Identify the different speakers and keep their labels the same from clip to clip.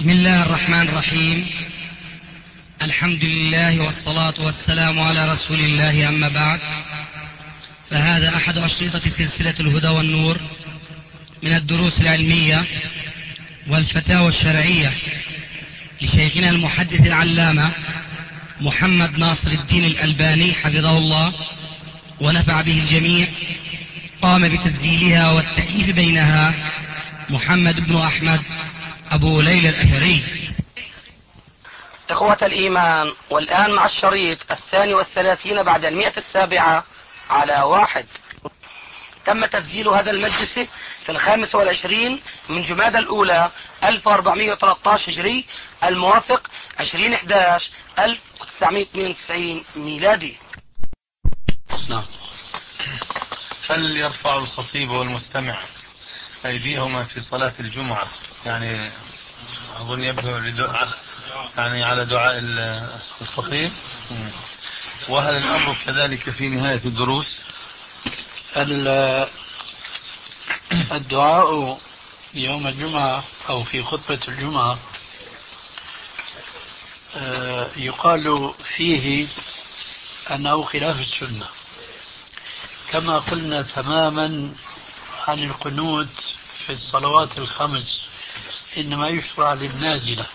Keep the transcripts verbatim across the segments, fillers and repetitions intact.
Speaker 1: بسم الله الرحمن الرحيم. الحمد لله والصلاة والسلام على رسول الله، أما بعد، فهذا أحد أشرطة سلسلة الهدى والنور من الدروس العلمية والفتاوى الشرعية لشيخنا المحدث العلامة محمد ناصر الدين الألباني حفظه الله ونفع به الجميع. قام بتسجيلها والتأليف بينها محمد بن أحمد أبو ليلى الأثري.
Speaker 2: إخوة الإيمان، والآن مع الشريط الثاني والثلاثين بعد المئة السابعة على واحد. تم تسجيل هذا المجلس في الخامس والعشرين من جمادى الأولى ألف وأربعمئة وثلاثة عشر هجري، الموافق عشرين أحد عشر ألف وتسعمئة واثنين وتسعين ميلادي.
Speaker 3: نعم. هل يرفع الخطيب والمستمع أيديهما في صلاة الجمعة؟ يعني أظن يبدو لدعاء، يعني على دعاء الخطيب. وهل الأمر كذلك في نهاية الدروس؟
Speaker 4: الدعاء يوم الجمعة أو في خطبة الجمعة يقال فيه أنه خلاف السنة، كما قلنا تماما عن القنوت في الصلوات الخمس، إنما يشرع للنازلة.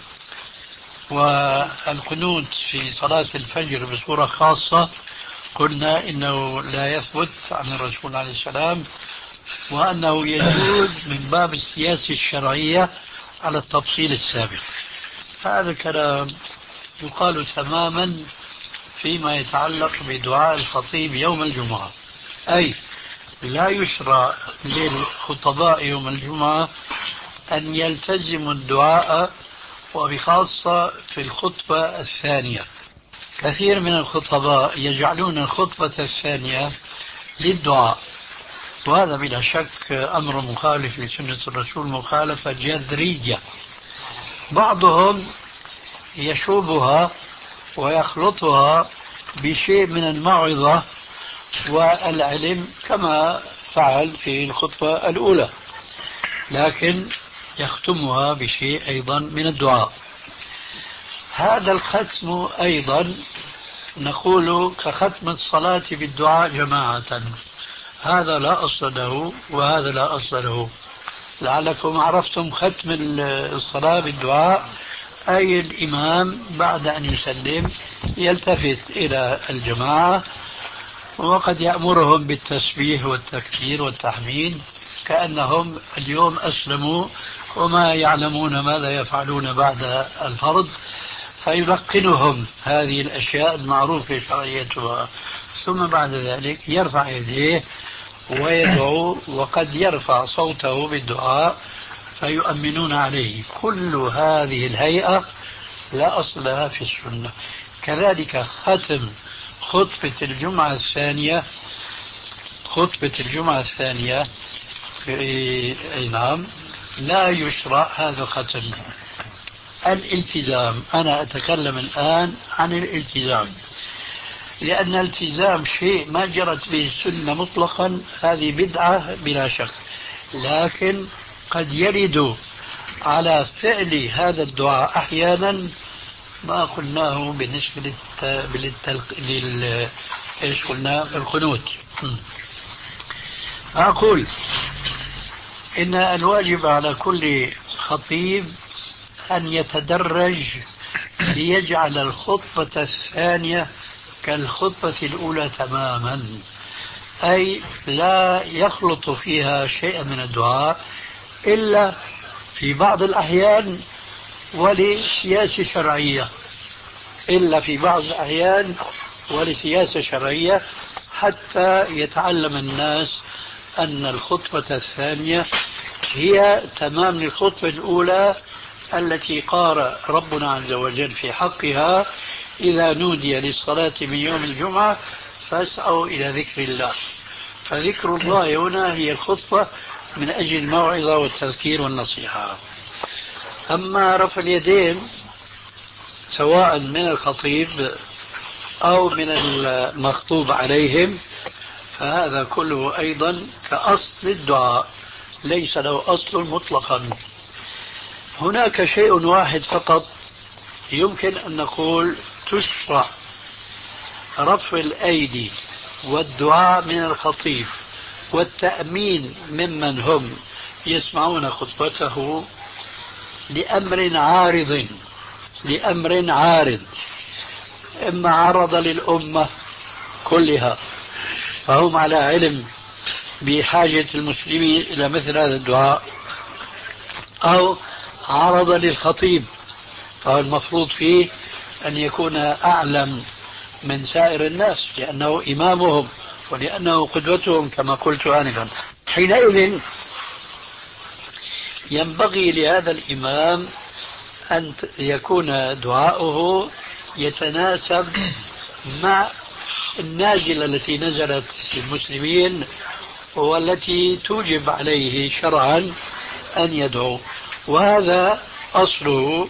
Speaker 4: والقنوت في صلاة الفجر بصورة خاصة قلنا إنه لا يثبت عن الرسول عليه السلام، وأنه يجوز من باب السياسة الشرعية على التفصيل السابق. هذا الكلام يقال تماما فيما يتعلق بدعاء الخطيب يوم الجمعة، أي لا يشرع للخطباء يوم الجمعة أن يلتزموا الدعاء، وبخاصة في الخطبة الثانية. كثير من الخطباء يجعلون الخطبة الثانية للدعاء، وهذا بلا شك أمر مخالف لسنة الرسول مخالفة جذرية. بعضهم يشوبها ويخلطها بشيء من الموعظة والعلم كما فعل في الخطبة الأولى، لكن يختمها بشيء أيضا من الدعاء. هذا الختم أيضا نقول كختم الصلاة بالدعاء جماعة، هذا لا أصل له وهذا لا أصل له. لعلكم عرفتم ختم الصلاة بالدعاء، أي الإمام بعد أن يسلم يلتفت إلى الجماعة وقد يأمرهم بالتسبيح والتكبير والتحميد كأنهم اليوم أسلموا وما يعلمون ماذا يفعلون بعد الفرض، فيلقنهم هذه الأشياء المعروفة شرعيتها، ثم بعد ذلك يرفع يديه ويدعو، وقد يرفع صوته بالدعاء فيؤمنون عليه. كل هذه الهيئة لا أصل لها في السنة. كذلك ختم خطبة الجمعة الثانية، خطبة الجمعة الثانية في نعم لا يشرع هذا الختم. الالتزام، أنا أتكلم الآن عن الالتزام، لأن الالتزام شيء ما جرت به السنة مطلقا، هذه بدعة بلا شك، لكن قد يرد على فعل هذا الدعاء أحيانا ما قلناه بالنسبة للتلق... لل... إيش قلنا القنوت. أقول إن الواجب على كل خطيب أن يتدرج ليجعل الخطبة الثانية كالخطبة الأولى تماما، أي لا يخلط فيها شيئا من الدعاء إلا في بعض الأحيان ولسياسة شرعية، إلا في بعض الأحيان ولسياسة شرعية، حتى يتعلم الناس أن الخطبة الثانية هي تمام للخطبة الأولى التي قال ربنا عز وجل في حقها: إذا نودي للصلاة من يوم الجمعة فاسعوا إلى ذكر الله. فذكر الله هنا هي الخطبة من أجل الموعظة والتذكير والنصيحة. أما رفع اليدين سواء من الخطيب أو من المخطوب عليهم فهذا كله أيضا كأصل الدعاء، ليس له أصل مطلقا. هناك شيء واحد فقط يمكن أن نقول تشرع رفع الأيدي والدعاء من الخطيب والتأمين ممن هم يسمعون خطبته لأمر عارض لأمر عارض إما عرض للأمة كلها فهم على علم بحاجة المسلمين إلى مثل هذا الدعاء، أو عرض للخطيب فالمفروض فيه أن يكون أعلم من سائر الناس لأنه إمامهم ولأنه قدوتهم كما قلت آنفا. حينئذ ينبغي لهذا الإمام أن يكون دعاؤه يتناسب مع النازلة التي نزلت في المسلمين والتي توجب عليه شرعا أن يدعو، وهذا أصله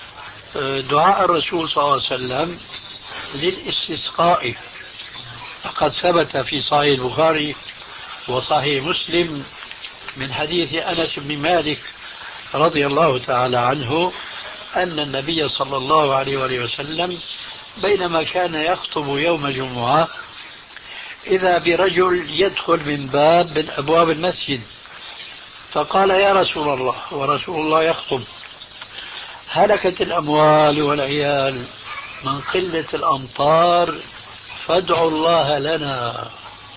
Speaker 4: دعاء الرسول صلى الله عليه وسلم للاستسقاء، فقد ثبت في صحيح البخاري وصحيح مسلم من حديث أنس بن مالك رضي الله تعالى عنه أن النبي صلى الله عليه وآله وسلم بينما كان يخطب يوم جمعة إذا برجل يدخل من باب من أبواب المسجد فقال يا رسول الله، ورسول الله يخطب: هلكت الأموال والعيال من قلة الأمطار فادعوا الله لنا.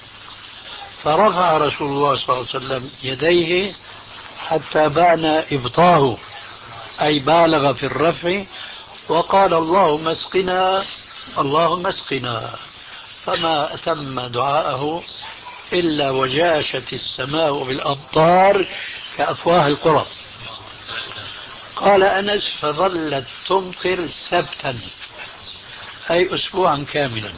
Speaker 4: فرفع رسول الله صلى الله عليه وسلم يديه حتى بان إبطاه أي بالغ في الرفع وقال اللهم اسقنا اللهم اسقنا، فما أتم دعاءه إلا وجاشت السماء بالأمطار كأفواه القرى. قال أنس فظلت تمطر سبتا أي أسبوعا كاملا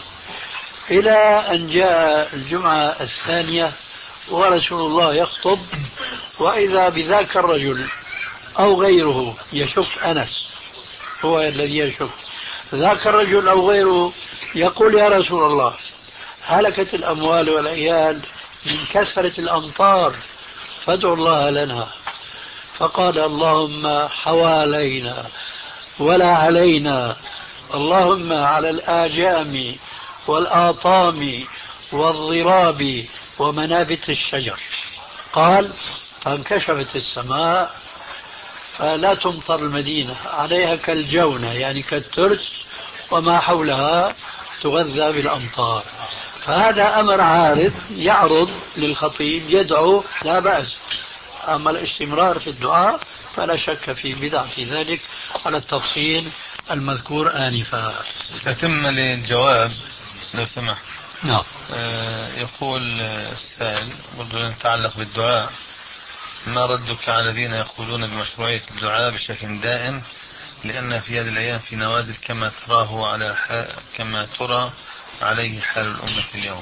Speaker 4: إلى أن جاء الجمعة الثانية ورسول الله يخطب وإذا بذاك الرجل أو غيره يشك أنس هو الذي يشك ذاك الرجل أو غيره يقول يا رسول الله هلكت الأموال والعيال من كثرة الأمطار فادعوا الله لنا. فقال اللهم حوالينا ولا علينا، اللهم على الآجام والآطام والضراب ومنابت الشجر. قال فانكشفت السماء فلا تمطر المدينة، عليها كالجونة يعني كالترس وما حولها تغذى بالأمطار. فهذا أمر عارض يعرض للخطيب يدعو لا بأس، أما الاستمرار في الدعاء فلا شك في بدعة ذلك على التفصيل المذكور آنفا.
Speaker 3: تتم للجواب لو سمحت.
Speaker 4: نعم.
Speaker 3: آه يقول السائل برضو يتعلق بالدعاء: ما ردك على الذين يقولون بمشروعية الدعاء بشكل دائم لأن في هذه الأيام في نوازل كما تراه على كما ترى عليه حال الأمة اليوم؟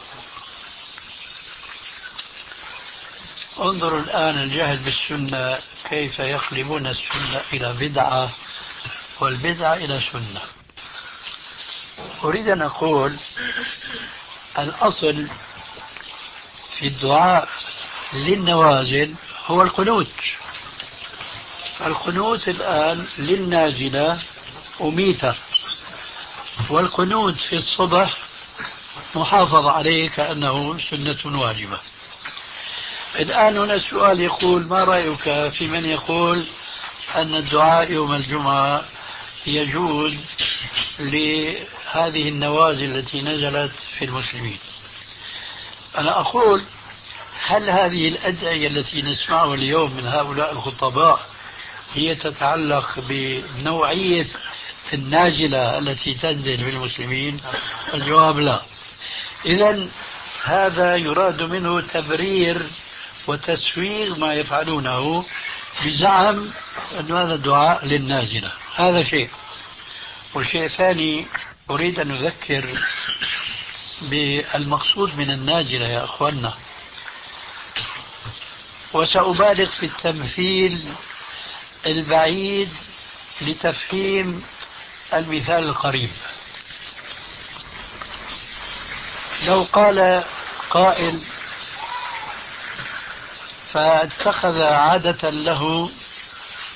Speaker 4: انظروا الآن الجهل بالسنة كيف يقلبون السنة إلى بدعة والبدعة إلى سنة. أريد أن أقول الأصل في الدعاء للنوازل هو القنوت. القنوت الآن للنازلة أميتة، والقنوت في الصبح محافظ عليه كأنه سنة واجبة. الآن هنا السؤال يقول ما رأيك في من يقول أن الدعاء يوم الجمعة يجوز لهذه النوازل التي نزلت في المسلمين؟ أنا أقول هل هذه الأدعية التي نسمعها اليوم من هؤلاء الخطباء هي تتعلق بنوعية النازلة التي تنزل بالمسلمين؟ الجواب لا. إذن هذا يراد منه تبرير وتسويغ ما يفعلونه بزعم أن هذا الدعاء للنازلة. هذا شيء. والشيء الثاني أريد أن أذكر بالمقصود من النازلة يا أخوانا، وسأبالغ في التمثيل البعيد لتفهيم المثال القريب. لو قال قائل فاتخذ عادة له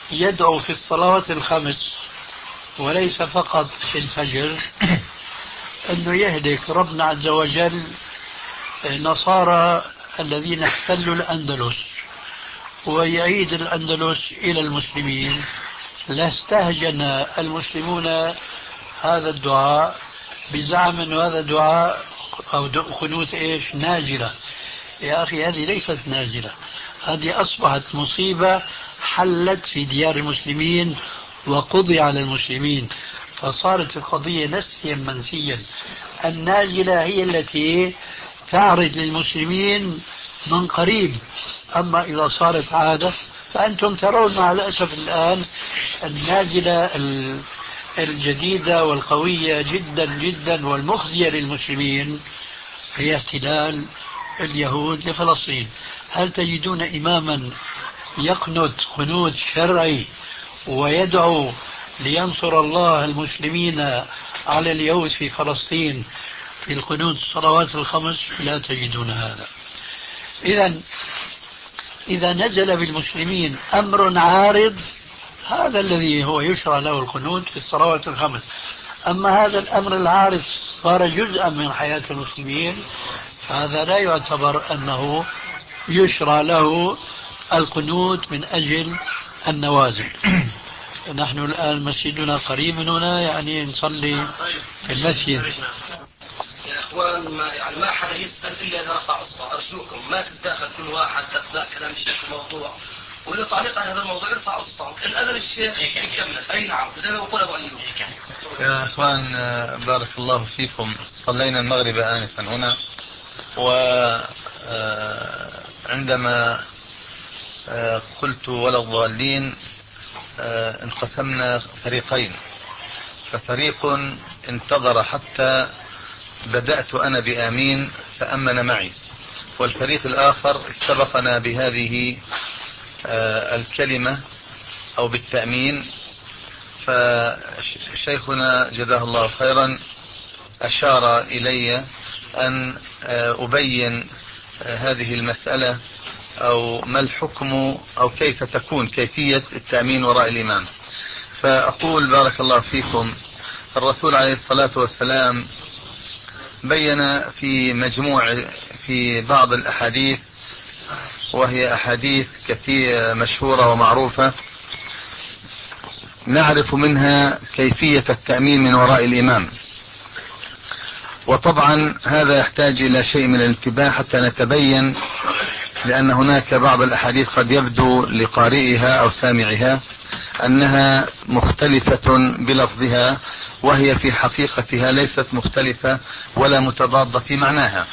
Speaker 4: يدعو في الصلوات الخمس وليس فقط في الفجر أنه يهلك ربنا عز وجل نصارى الذين احتلوا الأندلس ويعيد الأندلس إلى المسلمين، لاستهجن المسلمون هذا الدعاء بزعم أن هذا دعاء أو قنوت إيش ناجلة. يا أخي هذه ليست ناجلة، هذه أصبحت مصيبة حلت في ديار المسلمين وقضي على المسلمين، فصارت القضية نسيا منسيا. الناجلة هي التي تعرض للمسلمين من قريب، أما إذا صارت عادة فأنتم ترون مع الأسف الآن الناجلة الجديدة والقوية جدا جدا والمخزية للمسلمين هي احتلال اليهود لفلسطين. هل تجدون إماما يقنت قنوت شرعي ويدعو لينصر الله المسلمين على اليهود في فلسطين في القنوت الصلوات الخمس؟ لا تجدون هذا. إذا إذا نزل بالمسلمين أمر عارض هذا الذي هو يشرع له القنوت في الصلوات الخمس. أما هذا الأمر العارض صار جزءا من حياة المسلمين فهذا لا يعتبر أنه يشرع له القنوت من أجل النوازل. نحن الآن مسجدنا قريب من هنا، يعني نصلي في المسجد.
Speaker 2: يا اخوان ما يعني ما حدا يسال الا اذا رفع اصبع، ارجوكم ما تتداخل كل واحد اثناء كلام الشيخ في الموضوع، واذا تعليق على هذا الموضوع يرفع اصبعه، ان اذن الشيخ يكمل. اي نعم زي ما بقول ابو ايوب.
Speaker 3: يا اخوان بارك الله فيكم، صلينا المغرب انفا هنا، وعندما قلت ولا الضالين انقسمنا فريقين، ففريق انتظر حتى بدأت أنا بآمين فأمن معي، والفريق الآخر استبقنا بهذه الكلمة أو بالتأمين. فشيخنا جزاه الله خيرا أشار إلي أن أبين هذه المسألة أو ما الحكم أو كيف تكون كيفية التأمين وراء الإمام. فأقول بارك الله فيكم، الرسول عليه الصلاة والسلام بين في مجموع في بعض الأحاديث، وهي أحاديث كثيرة مشهورة ومعروفة، نعرف منها كيفية التأمين من وراء الإمام. وطبعا هذا يحتاج إلى شيء من الانتباه حتى نتبين، لأن هناك بعض الأحاديث قد يبدو لقارئها أو سامعها أنها مختلفة بلفظها، وهي في حقيقتها ليست مختلفة ولا متضادة في معناها.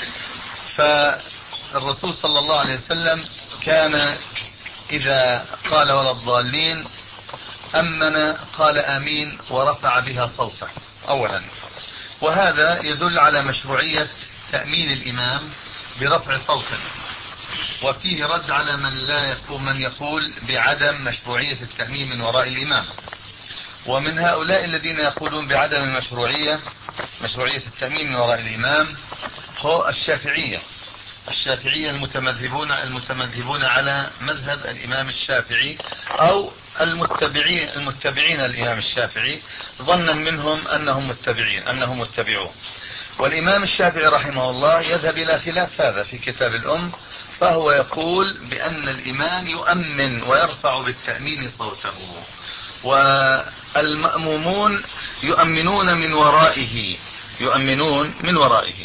Speaker 3: فالرسول صلى الله عليه وسلم كان إذا قال ولا الضالين أمن قال آمين ورفع بها صوته أولا، وهذا يدل على مشروعية تأمين الإمام برفع صوته، وفيه رد على من لا يقول من يقول بعدم مشروعية التأمين من وراء الإمام. ومن هؤلاء الذين يقولون بعدم المشروعية مشروعية التأمين من وراء الإمام هو الشافعية الشافعية المتمذهبون المتمذهبون على مذهب الإمام الشافعي، أو المتبعين المتبعين الإمام الشافعي ظنا منهم أنهم متبعين أنهم متبعون. والإمام الشافعي رحمه الله يذهب إلى خلاف هذا في كتاب الأم، فهو يقول بأن الإمام يؤمن ويرفع بالتأمين صوته، والمأمومون يؤمنون من ورائه يؤمنون من ورائه.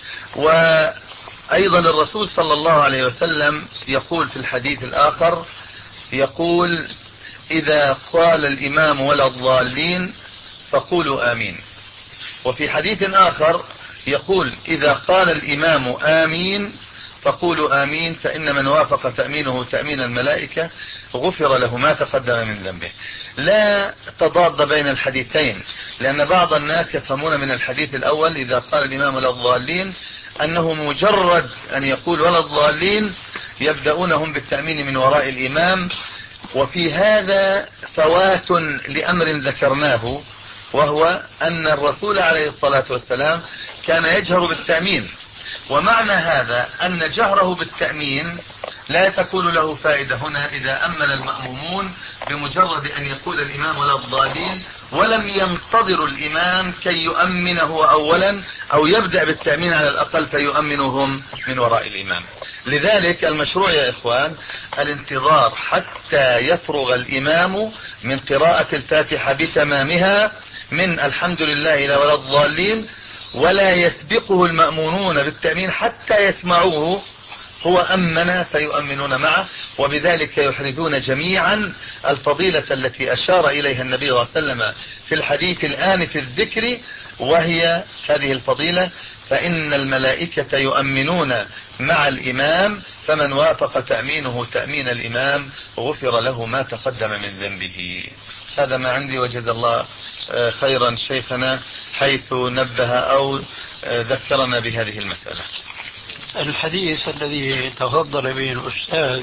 Speaker 3: وأيضا الرسول صلى الله عليه وسلم يقول في الحديث الآخر، يقول إذا قال الإمام ولا الضالين فقولوا آمين. وفي حديث آخر يقول إذا قال الإمام آمين فقولوا آمين، فإن من وافق تأمينه تأمين الملائكة غفر له ما تقدم من ذنبه. لا تضاد بين الحديثين، لأن بعض الناس يفهمون من الحديث الأول إذا قال الإمام ولا الضالين أنه مجرد أن يقول ولا الضالين يبدأونهم بالتأمين من وراء الإمام. وفي هذا فوات لأمر ذكرناه، وهو أن الرسول عليه الصلاة والسلام كان يجهر بالتأمين، ومعنى هذا أن جهره بالتأمين لا تكون له فائدة هنا إذا أمن المأمومون بمجرد أن يقول الإمام ولا الضالين، ولم ينتظروا الإمام كي يؤمنه أولا أو يبدأ بالتأمين على الأقل فيؤمنهم من وراء الإمام. لذلك المشروع يا إخوان الانتظار حتى يفرغ الإمام من قراءة الفاتحة بتمامها من الحمد لله إلى ولا الضالين، ولا يسبقه المأمونون بالتأمين حتى يسمعوه، هو أمن فيؤمنون معه، وبذلك يحرزون جميعا الفضيلة التي أشار إليها النبي صلى الله عليه وسلم في الحديث الآن في الذكر، وهي هذه الفضيلة: فإن الملائكة يؤمنون مع الإمام، فمن وافق تأمينه تأمين الإمام غفر له ما تقدم من ذنبه. هذا ما عندي، وجزا الله خيرا شيخنا حيث نبه أو ذكرنا بهذه المسألة.
Speaker 4: الحديث الذي تفضل به الأستاذ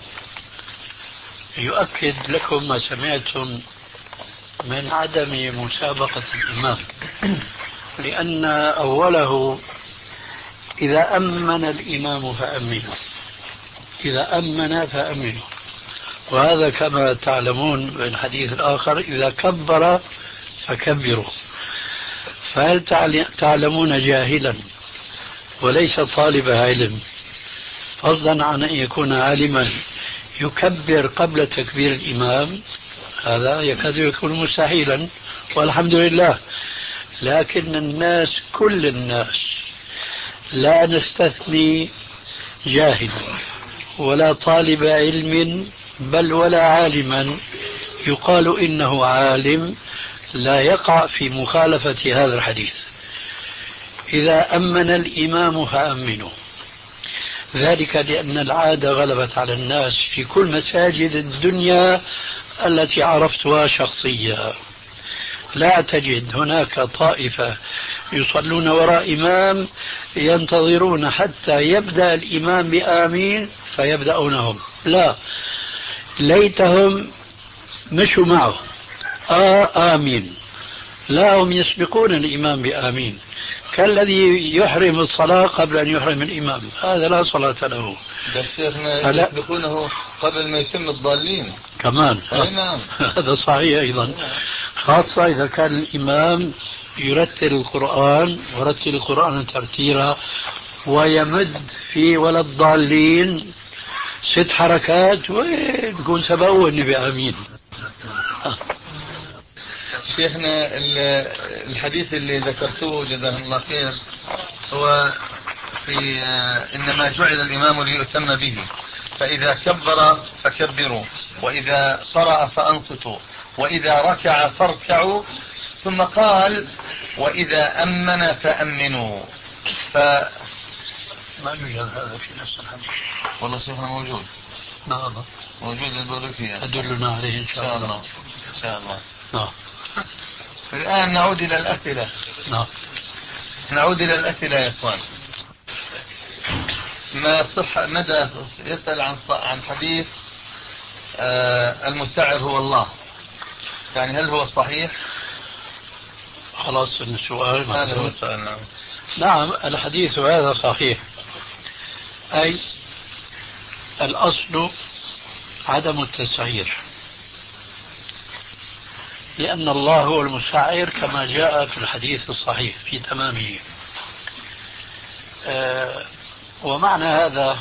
Speaker 4: يؤكد لكم ما سمعتم من عدم مسابقة الإمام، لأن أوله إذا أمن الإمام فأمنوا، إذا أمن فأمنوا، وهذا كما تعلمون في الحديث الآخر إذا كبر فكبروا. فهل تعلمون جاهلا وليس طالب علم، فضلا عن أن يكون عالما، يكبر قبل تكبير الإمام؟ هذا يكاد يكون مستحيلا، والحمد لله. لكن الناس كل الناس لا نستثني جاهل ولا طالب علم بل ولا عالما يقال إنه عالم لا يقع في مخالفة هذا الحديث. إذا أمن الإمام فأمنوا، ذلك لأن العادة غلبت على الناس في كل مساجد الدنيا التي عرفتها شخصيا. لا تجد هناك طائفة يصلون وراء إمام ينتظرون حتى يبدأ الإمام بآمين فيبدأونهم، لا، ليتهم مشوا معه آه آمين، لا، هم يسبقون الإمام بآمين، كالذي يحرم الصلاة قبل أن يحرم الإمام، هذا لا صلاة له.
Speaker 3: بس شيخنا يسبقونه قبل ما يتم الضالين
Speaker 4: كمان.
Speaker 3: نعم.
Speaker 4: هذا صحيح أيضا، خاصة إذا كان الإمام يرتل القرآن ورتل القرآن ترتيلا ويمد في ولا الضالين ست حركات ويكون سبقوني بآمين.
Speaker 3: شيخنا الحديث اللي ذكرته جزاه الله خير هو في إنما جعل الإمام ليؤتم به، فإذا كبر فكبروا، وإذا قرأ فأنصتوا، وإذا ركع فاركعوا، ثم قال وإذا أمن فأمنوا. ف
Speaker 4: ما يوجد هذا في نفس الحديث.
Speaker 3: والله شيخنا موجود.
Speaker 4: نعم
Speaker 3: موجود البركية.
Speaker 4: أدلنا عليه إن شاء الله.
Speaker 3: إن شاء الله.
Speaker 4: نعم.
Speaker 3: الآن نعود إلى الأسئلة.
Speaker 4: نعم.
Speaker 3: نعود إلى الأسئلة يا إخوان. ما صح مدى يسأل عن عن حديث آه المسعر هو الله، يعني هل هو صحيح؟
Speaker 4: خلاص السؤال
Speaker 3: هذا هو السؤال. نعم.
Speaker 4: نعم الحديث هذا صحيح، أي الأصل عدم التسعير، لأن الله هو المسعر كما جاء في الحديث الصحيح في تمامه. آه ومعنى هذا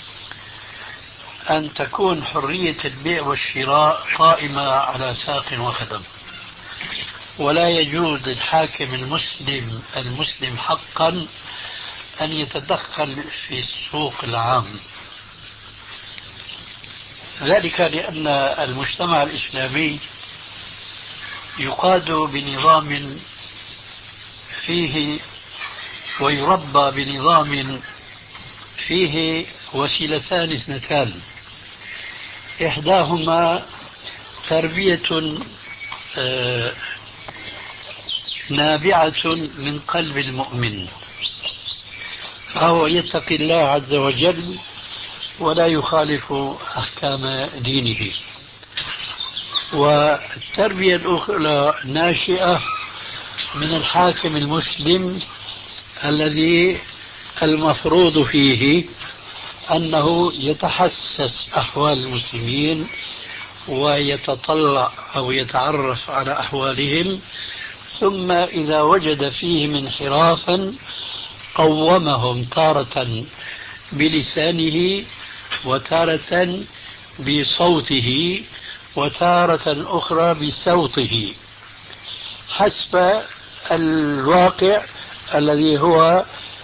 Speaker 4: أن تكون حرية البيع والشراء قائمة على ساق وخدم، ولا يجوز للحاكم المسلم المسلم حقا أن يتدخل في السوق العام، ذلك لأن المجتمع الإسلامي يقاد بنظام فيه ويربى بنظام فيه وسيلتان اثنتان، إحداهما تربية نابعة من قلب المؤمن، فهو يتقي الله عز وجل ولا يخالف أحكام دينه، والتربية الأخرى ناشئة من الحاكم المسلم الذي المفروض فيه أنه يتحسس أحوال المسلمين ويتطلع أو يتعرف على أحوالهم، ثم إذا وجد فيهم انحرافا قومهم تارة بلسانه وتارة بصوته وتارة أخرى بصوته حسب الواقع الذي هو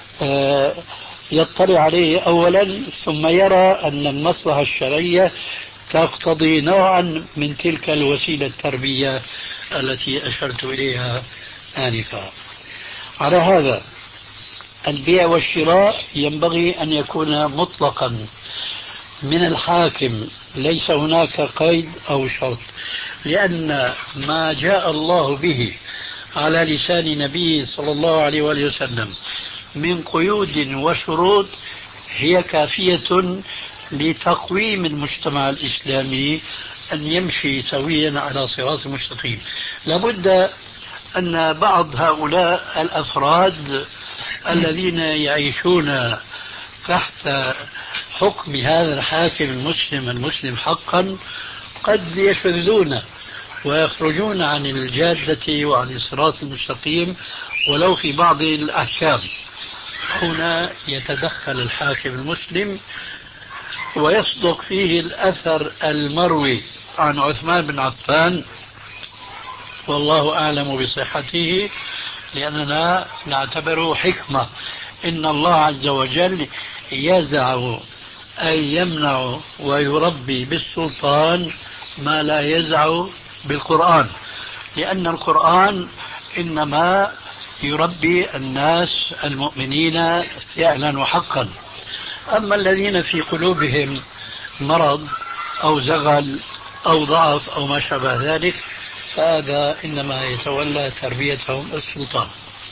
Speaker 4: يطلع عليه أولا، ثم يرى أن المصلحة الشرعية تقتضي نوعا من تلك الوسيلة التربية التي أشرت إليها آنفا. على هذا البيع والشراء ينبغي أن يكون مطلقا من الحاكم، ليس هناك قيد أو شرط، لأن ما جاء الله به على لسان نبيه صلى الله عليه وآله وسلم من قيود وشروط هي كافية لتقويم المجتمع الإسلامي أن يمشي سويا على صراط مستقيم. لابد أن بعض هؤلاء الأفراد الذين يعيشون تحت حكم هذا الحاكم المسلم المسلم حقا قد يشذون ويخرجون عن الجادة وعن الصراط المستقيم ولو في بعض الأحكام. هنا يتدخل الحاكم المسلم ويصدق فيه الأثر المروي عن عثمان بن عفان، والله أعلم بصحته، لأننا نعتبره حكمة. إن الله عز وجل يزع أي يمنع ويربي بالسلطان ما لا يزع بالقرآن، لأن القرآن إنما يربي الناس المؤمنين فعلا وحقا. أما الذين في قلوبهم مرض أو زغل أو ضعف أو ما شابه ذلك فهذا إنما يتولى تربيتهم السلطان.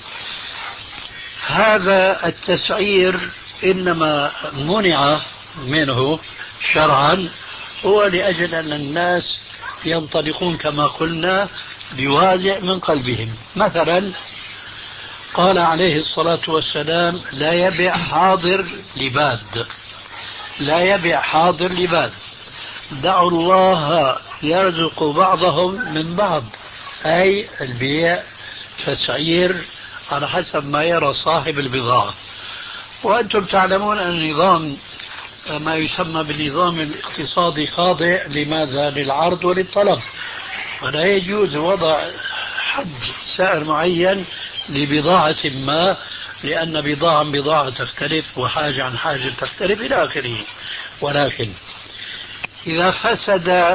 Speaker 4: هذا التسعير إنما منع منه شرعا هو لأجل أن الناس ينطلقون كما قلنا بوازع من قلبهم. مثلا قال عليه الصلاة والسلام لا يبيع حاضر لباد، لا يبيع حاضر لباد، دعوا الله يرزق بعضهم من بعض، أي البيع تسعير على حسب ما يرى صاحب البضاعة. وأنتم تعلمون أن النظام ما يسمى بالنظام الاقتصادي خاضع لماذا؟ للعرض وللطلب، فلا يجوز وضع حد سعر معين لبضاعة ما، لأن بضاعة عن بضاعة تختلف وحاجة عن حاجة تختلف إلى آخره. ولكن إذا فسد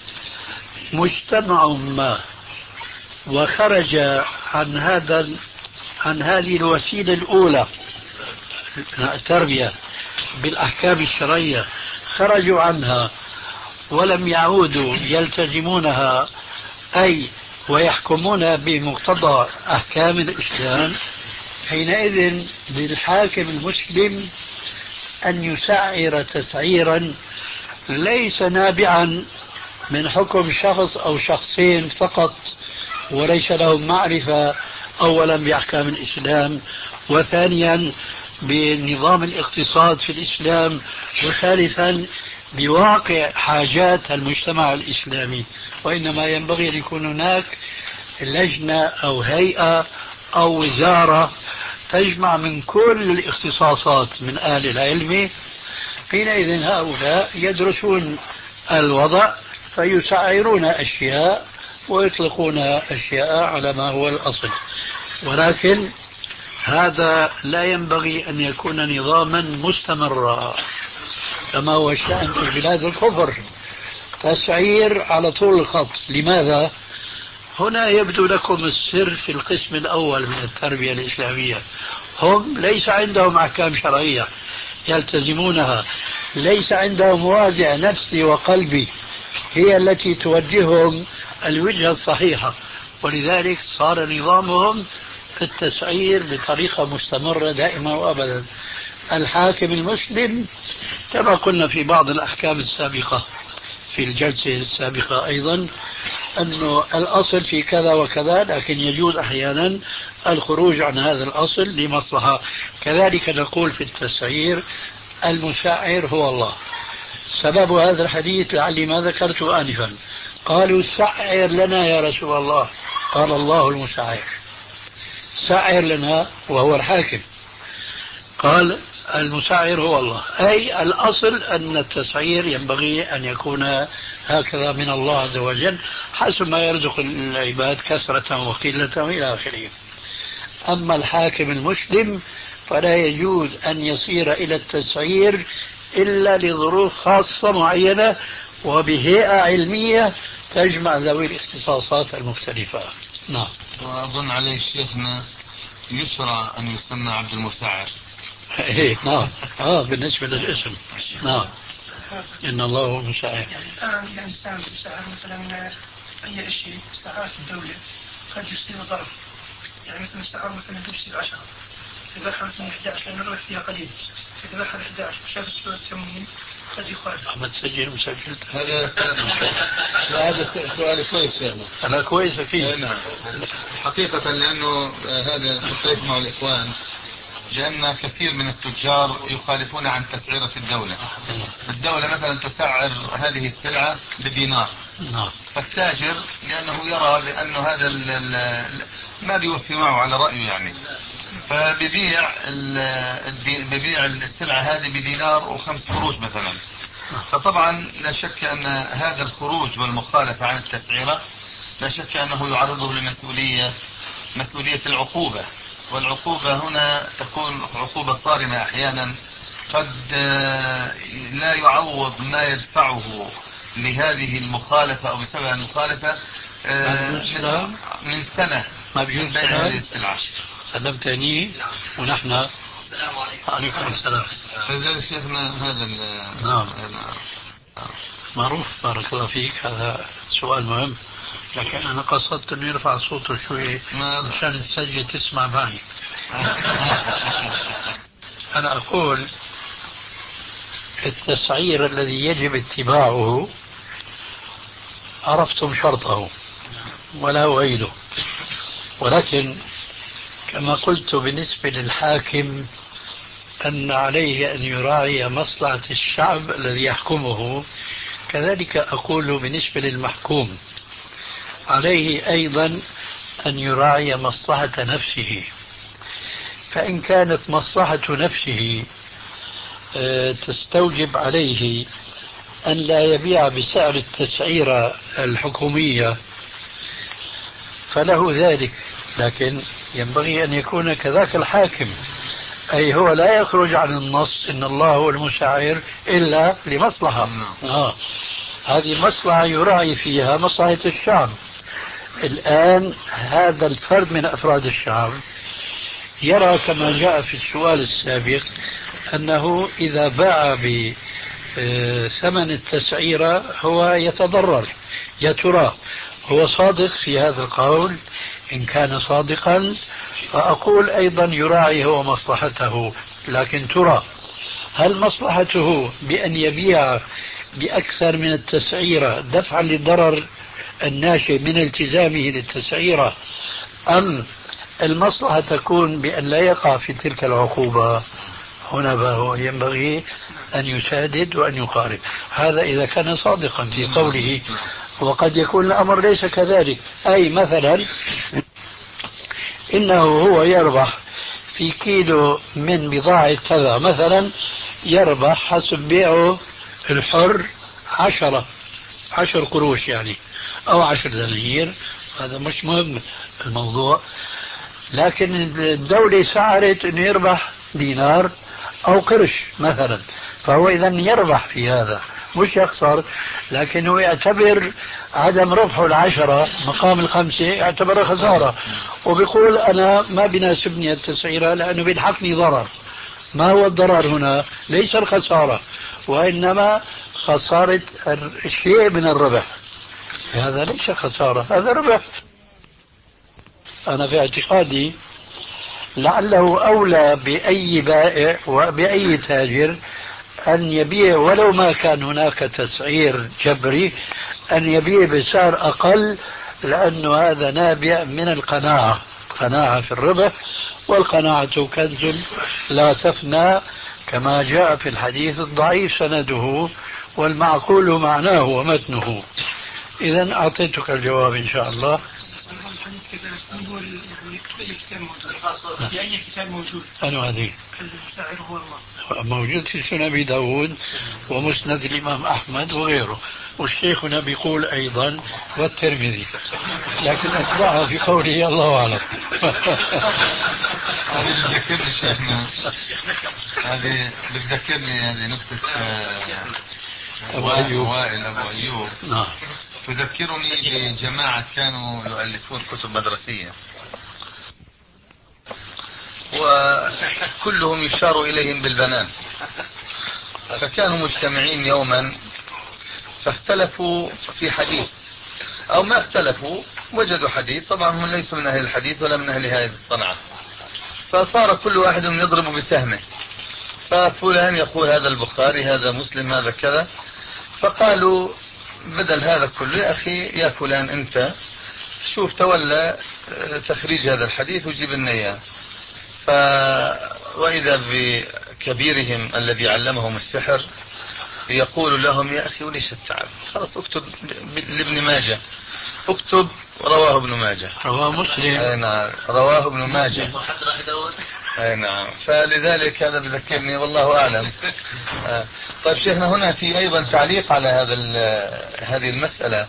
Speaker 4: مجتمع ما وخرج عن هذا عن هذه الوسيلة الأولى التربية بالأحكام الشرعية، خرجوا عنها ولم يعودوا يلتزمونها أي ويحكمون بمقتضى أحكام الإسلام، حينئذ للحاكم المسلم أن يسعر تسعيرا ليس نابعا من حكم شخص أو شخصين فقط وليس لهم معرفة أولا بأحكام الإسلام، وثانيا بنظام الاقتصاد في الإسلام، وثالثا بواقع حاجات المجتمع الإسلامي. وإنما ينبغي أن يكون هناك لجنة أو هيئة أو وزارة تجمع من كل الاختصاصات من أهل العلم. حينئذ هؤلاء يدرسون الوضع فيسعرون أشياء ويطلقون أشياء على ما هو الأصل. ولكن هذا لا ينبغي أن يكون نظاما مستمرا كما هو الشأن في بلاد الكفر، تسعير على طول الخط. لماذا؟ هنا يبدو لكم السر في القسم الأول من التربية الإسلامية. هم ليس عندهم أحكام شرعية يلتزمونها، ليس عندهم وازع نفسي وقلبي هي التي توجههم الوجهة الصحيحة، ولذلك صار نظامهم التسعير بطريقة مستمرة دائما وأبدا. الحاكم المسلم كما قلنا في بعض الأحكام السابقة في الجلسة السابقة أيضا أنه الأصل في كذا وكذا، لكن يجوز أحيانا الخروج عن هذا الأصل لمصلحة. كذلك نقول في التسعير المسعر هو الله. سبب هذا الحديث لعلي ما ذكرته آنفا، قالوا سعر لنا يا رسول الله، قال الله المسعر، سعر لنا وهو الحاكم، قال المسعر هو الله. أي الأصل أن التسعير ينبغي أن يكون هكذا من الله عز وجل حسب ما يرزق العباد كثرة وقلة إلى آخره. أما الحاكم المسلم فلا يجوز أن يصير إلى التسعير إلا لظروف خاصة معينة وبهيئة علمية تجمع ذوي الاختصاصات المختلفة. نعم.
Speaker 3: وأظن عليه شيخنا يسرى أن يسمى عبد المسعر.
Speaker 4: إيه نعم. آه بالنسبة للاسم نعم، إن الله هو المسعر.
Speaker 5: يعني الآن الإنسان يسعر مثلا أي شيء سعرات الدولة قد يصير ضرر، يعني مثلا سعر مثلا بيبسي بعشرة يباعها مثلا إحدى عشر لأن الربح فيها قليل، إذا باعها إحدى عشر وشافت التموين قد يخالف.
Speaker 4: أما تسجل مسجل
Speaker 3: هذا هذا سؤال كويس يعني.
Speaker 4: أنا كويس فيه.
Speaker 3: نعم حقيقة، لأنه هذا مختلف مع الإخوان، لأن كثير من التجار يخالفون عن تسعيرة الدولة. الدولة مثلا تسعر هذه السلعة بدينار، فالتاجر لأنه يرى بأنه هذا ما بيوفي معه على رأيه يعني، فبيبيع ببيع السلعة هذه بدينار وخمس قروش مثلا. فطبعا لا شك أن هذا الخروج والمخالفة عن التسعيرة لا شك أنه يعرضه لمسؤولية مسؤولية العقوبة، والعقوبة هنا تكون عقوبة صارمة أحيانا، قد لا يعوض ما يدفعه لهذه المخالفة أو بسبب المخالفة من سنة من بيع هذه السلعة.
Speaker 4: سلمتني ونحن
Speaker 5: السلام عليكم.
Speaker 4: عليكم السلام.
Speaker 3: فلذلك شيخنا هذا
Speaker 4: نعم معروف. بارك الله فيك، هذا سؤال مهم، لكن أنا قصدت أنه يرفع صوته شوي عشان تسجل تسمع معي. أنا أقول التسعير الذي يجب اتباعه عرفتم شرطه ولا أعيده، ولكن كما قلت بالنسبة للحاكم أن عليه أن يراعي مصلحة الشعب الذي يحكمه، كذلك أقول بالنسبة للمحكوم عليه أيضا أن يراعي مصلحة نفسه. فإن كانت مصلحة نفسه تستوجب عليه أن لا يبيع بسعر التسعيرة الحكومية فله ذلك، لكن ينبغي أن يكون كذاك الحاكم، أي هو لا يخرج عن النص إن الله هو المسعر إلا لمصلحة. آه. هذه مصلحة يراعي فيها مصلحة الشعب. الآن هذا الفرد من أفراد الشعب يرى كما جاء في السؤال السابق أنه إذا باع بثمن التسعيرة هو يتضرر. يا ترى هو صادق في هذا القول؟ إن كان صادقا فأقول أيضا يراعي هو مصلحته، لكن ترى هل مصلحته بأن يبيع بأكثر من التسعيرة دفعا للضرر الناشئ من التزامه للتسعيرة، أم المصلحة تكون بأن لا يقع في تلك العقوبة؟ هنا ينبغي أن يسادد وأن يقارب. هذا إذا كان صادقا في قوله، وقد يكون الأمر ليس كذلك. أي مثلا إنه هو يربح في كيلو من بضاعة كذا مثلا، يربح حسب بيعه الحر عشرة عشر قروش يعني أو عشر دنانير، هذا مش مهم الموضوع، لكن الدولة سعرت أنه يربح دينار أو قرش مثلا، فهو إذن يربح في هذا مش يخسر، لكنه يعتبر عدم ربحه العشرة مقام الخمسة يعتبر خسارة، وبيقول أنا ما بيناسبني التسعيرة لأنه بيلحقني ضرر. ما هو الضرر هنا؟ ليس الخسارة، وإنما خسارة الشيء من الربح. هذا ليس خسارة، هذا ربح. أنا في اعتقادي لعله أولى بأي بائع وبأي تاجر أن يبيع ولو ما كان هناك تسعير جبري، أن يبيع بسعر أقل، لأنه هذا نابع من القناعة، قناعة في الربح، والقناعة كنز لا تفنى كما جاء في الحديث الضعيف سنده، والمعقول معناه ومتنه. إذا أعطيتك الجواب إن شاء الله.
Speaker 5: الحديث كذلك نقول يعني في أي كتاب موجود في أي كتاب موجود
Speaker 4: أنا هذه
Speaker 5: الشاعر هو الله
Speaker 4: موجود في سنن أبي داود ومسند الإمام أحمد وغيره، والشيخنا بيقول أيضا والترمذي، لكن أتبعها في قوله الله أعلم.
Speaker 3: هذه بتذكرني شيخنا، هذه بتذكرني هذه نكتة
Speaker 4: أبو أيوب
Speaker 3: وائل أبو أيوب.
Speaker 4: نعم.
Speaker 3: تذكرني بجماعة كانوا يؤلفون كتب مدرسية وكلهم يشار إليهم بالبنان، فكانوا مجتمعين يوما فاختلفوا في حديث أو ما اختلفوا، وجدوا حديث، طبعا هم ليسوا من أهل الحديث ولا من أهل هذه الصنعة، فصار كل واحد يضرب بسهمه، ففلان يقول هذا البخاري هذا مسلم هذا كذا، فقالوا بدل هذا كله يا أخي يا فلان أنت شوف تولى تخريج هذا الحديث وجيب لنا إياه. ف وإذا بكبيرهم الذي علمهم السحر يقول لهم يا أخي وليش التعب، خلاص اكتب لابن ماجه، اكتب رواه ابن ماجه.
Speaker 4: رواه مسلم.
Speaker 3: أي نعم رواه ابن ماجه. أي نعم. فلذلك هذا بذكرني والله أعلم. آه. طيب شيخنا هنا في أيضا تعليق على هذا هذه المسألة،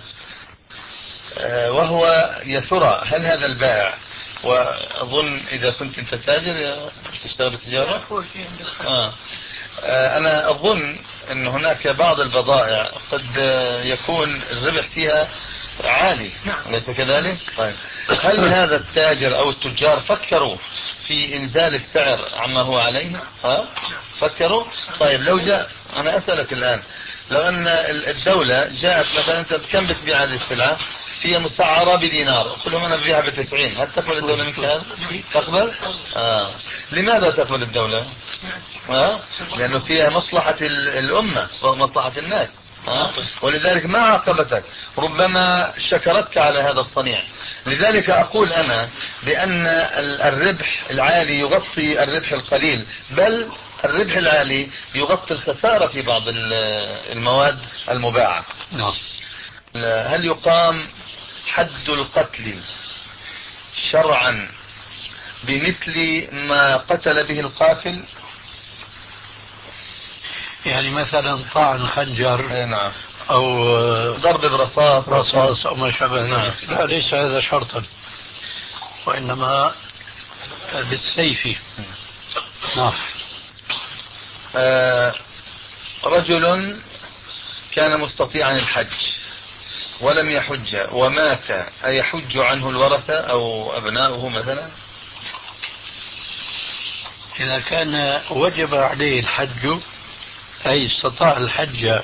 Speaker 3: آه وهو يا ترى هل هذا البائع، وأظن إذا كنت أنت تاجر تشتغل بالتجارة، آه. آه أنا أظن أن هناك بعض البضائع قد يكون الربح فيها عالي، أليس كذلك؟ طيب هل هذا التاجر أو التجار فكروا في إنزال السعر عما هو عليه؟ ها؟ فكروا؟ طيب لو جاء، أنا أسألك الآن، لو أن الدولة جاءت مثلا أنت بكم بتبيع هذه السلعة؟ هي مسعرة بدينار، كل ما أنا ببيعها بتسعين، هل تقبل الدولة منك هذا؟ تقبل؟ آه. لماذا تقبل الدولة؟ آه؟ لأنه فيها مصلحة الأمة ومصلحة الناس، آه؟ ولذلك ما عاقبتك، ربما شكرتك على هذا الصنيع. لذلك أقول أنا بأن الربح العالي يغطي الربح القليل، بل الربح العالي يغطي الخسارة في بعض المواد المباعة. هل يقام حد القتل شرعا بمثل ما قتل به القاتل؟
Speaker 4: يعني مثلا طعن خنجر
Speaker 3: نعم.
Speaker 4: أو
Speaker 3: ضرب برصاص
Speaker 4: رصاص أو ما شابه ذلك.
Speaker 3: نعم.
Speaker 4: لا ليس هذا شرطا، وإنما بالسيف. نعم.
Speaker 3: آه رجل كان مستطيعا الحج ولم يحج ومات، أيحج عنه الورثة أو أبناؤه مثلا؟
Speaker 4: إذا كان وجب عليه الحج أي استطاع الحج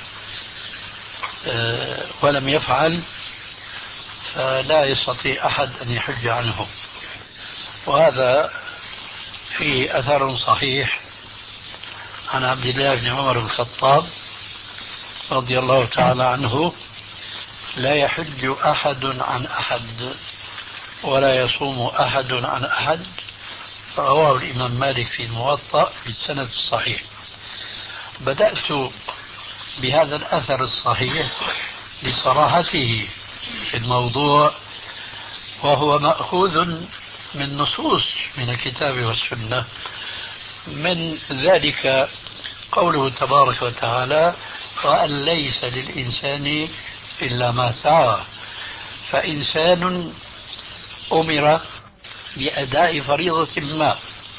Speaker 4: ولم يفعل، فلا يستطيع أحد أن يحج عنه. وهذا في أثر صحيح عن عبد الله بن عمر بن الخطاب رضي الله تعالى عنه: لا يحج أحد عن أحد ولا يصوم أحد عن أحد. رواه الإمام مالك في الموطأ بالسند الصحيح. بدأت بهذا الأثر الصحيح لصراحته في الموضوع، وهو مأخوذ من نصوص من الكتاب والسنة، من ذلك قوله تبارك وتعالى: وأن ليس للإنسان إلا ما سعى. فإنسان أمر بأداء فريضة ما،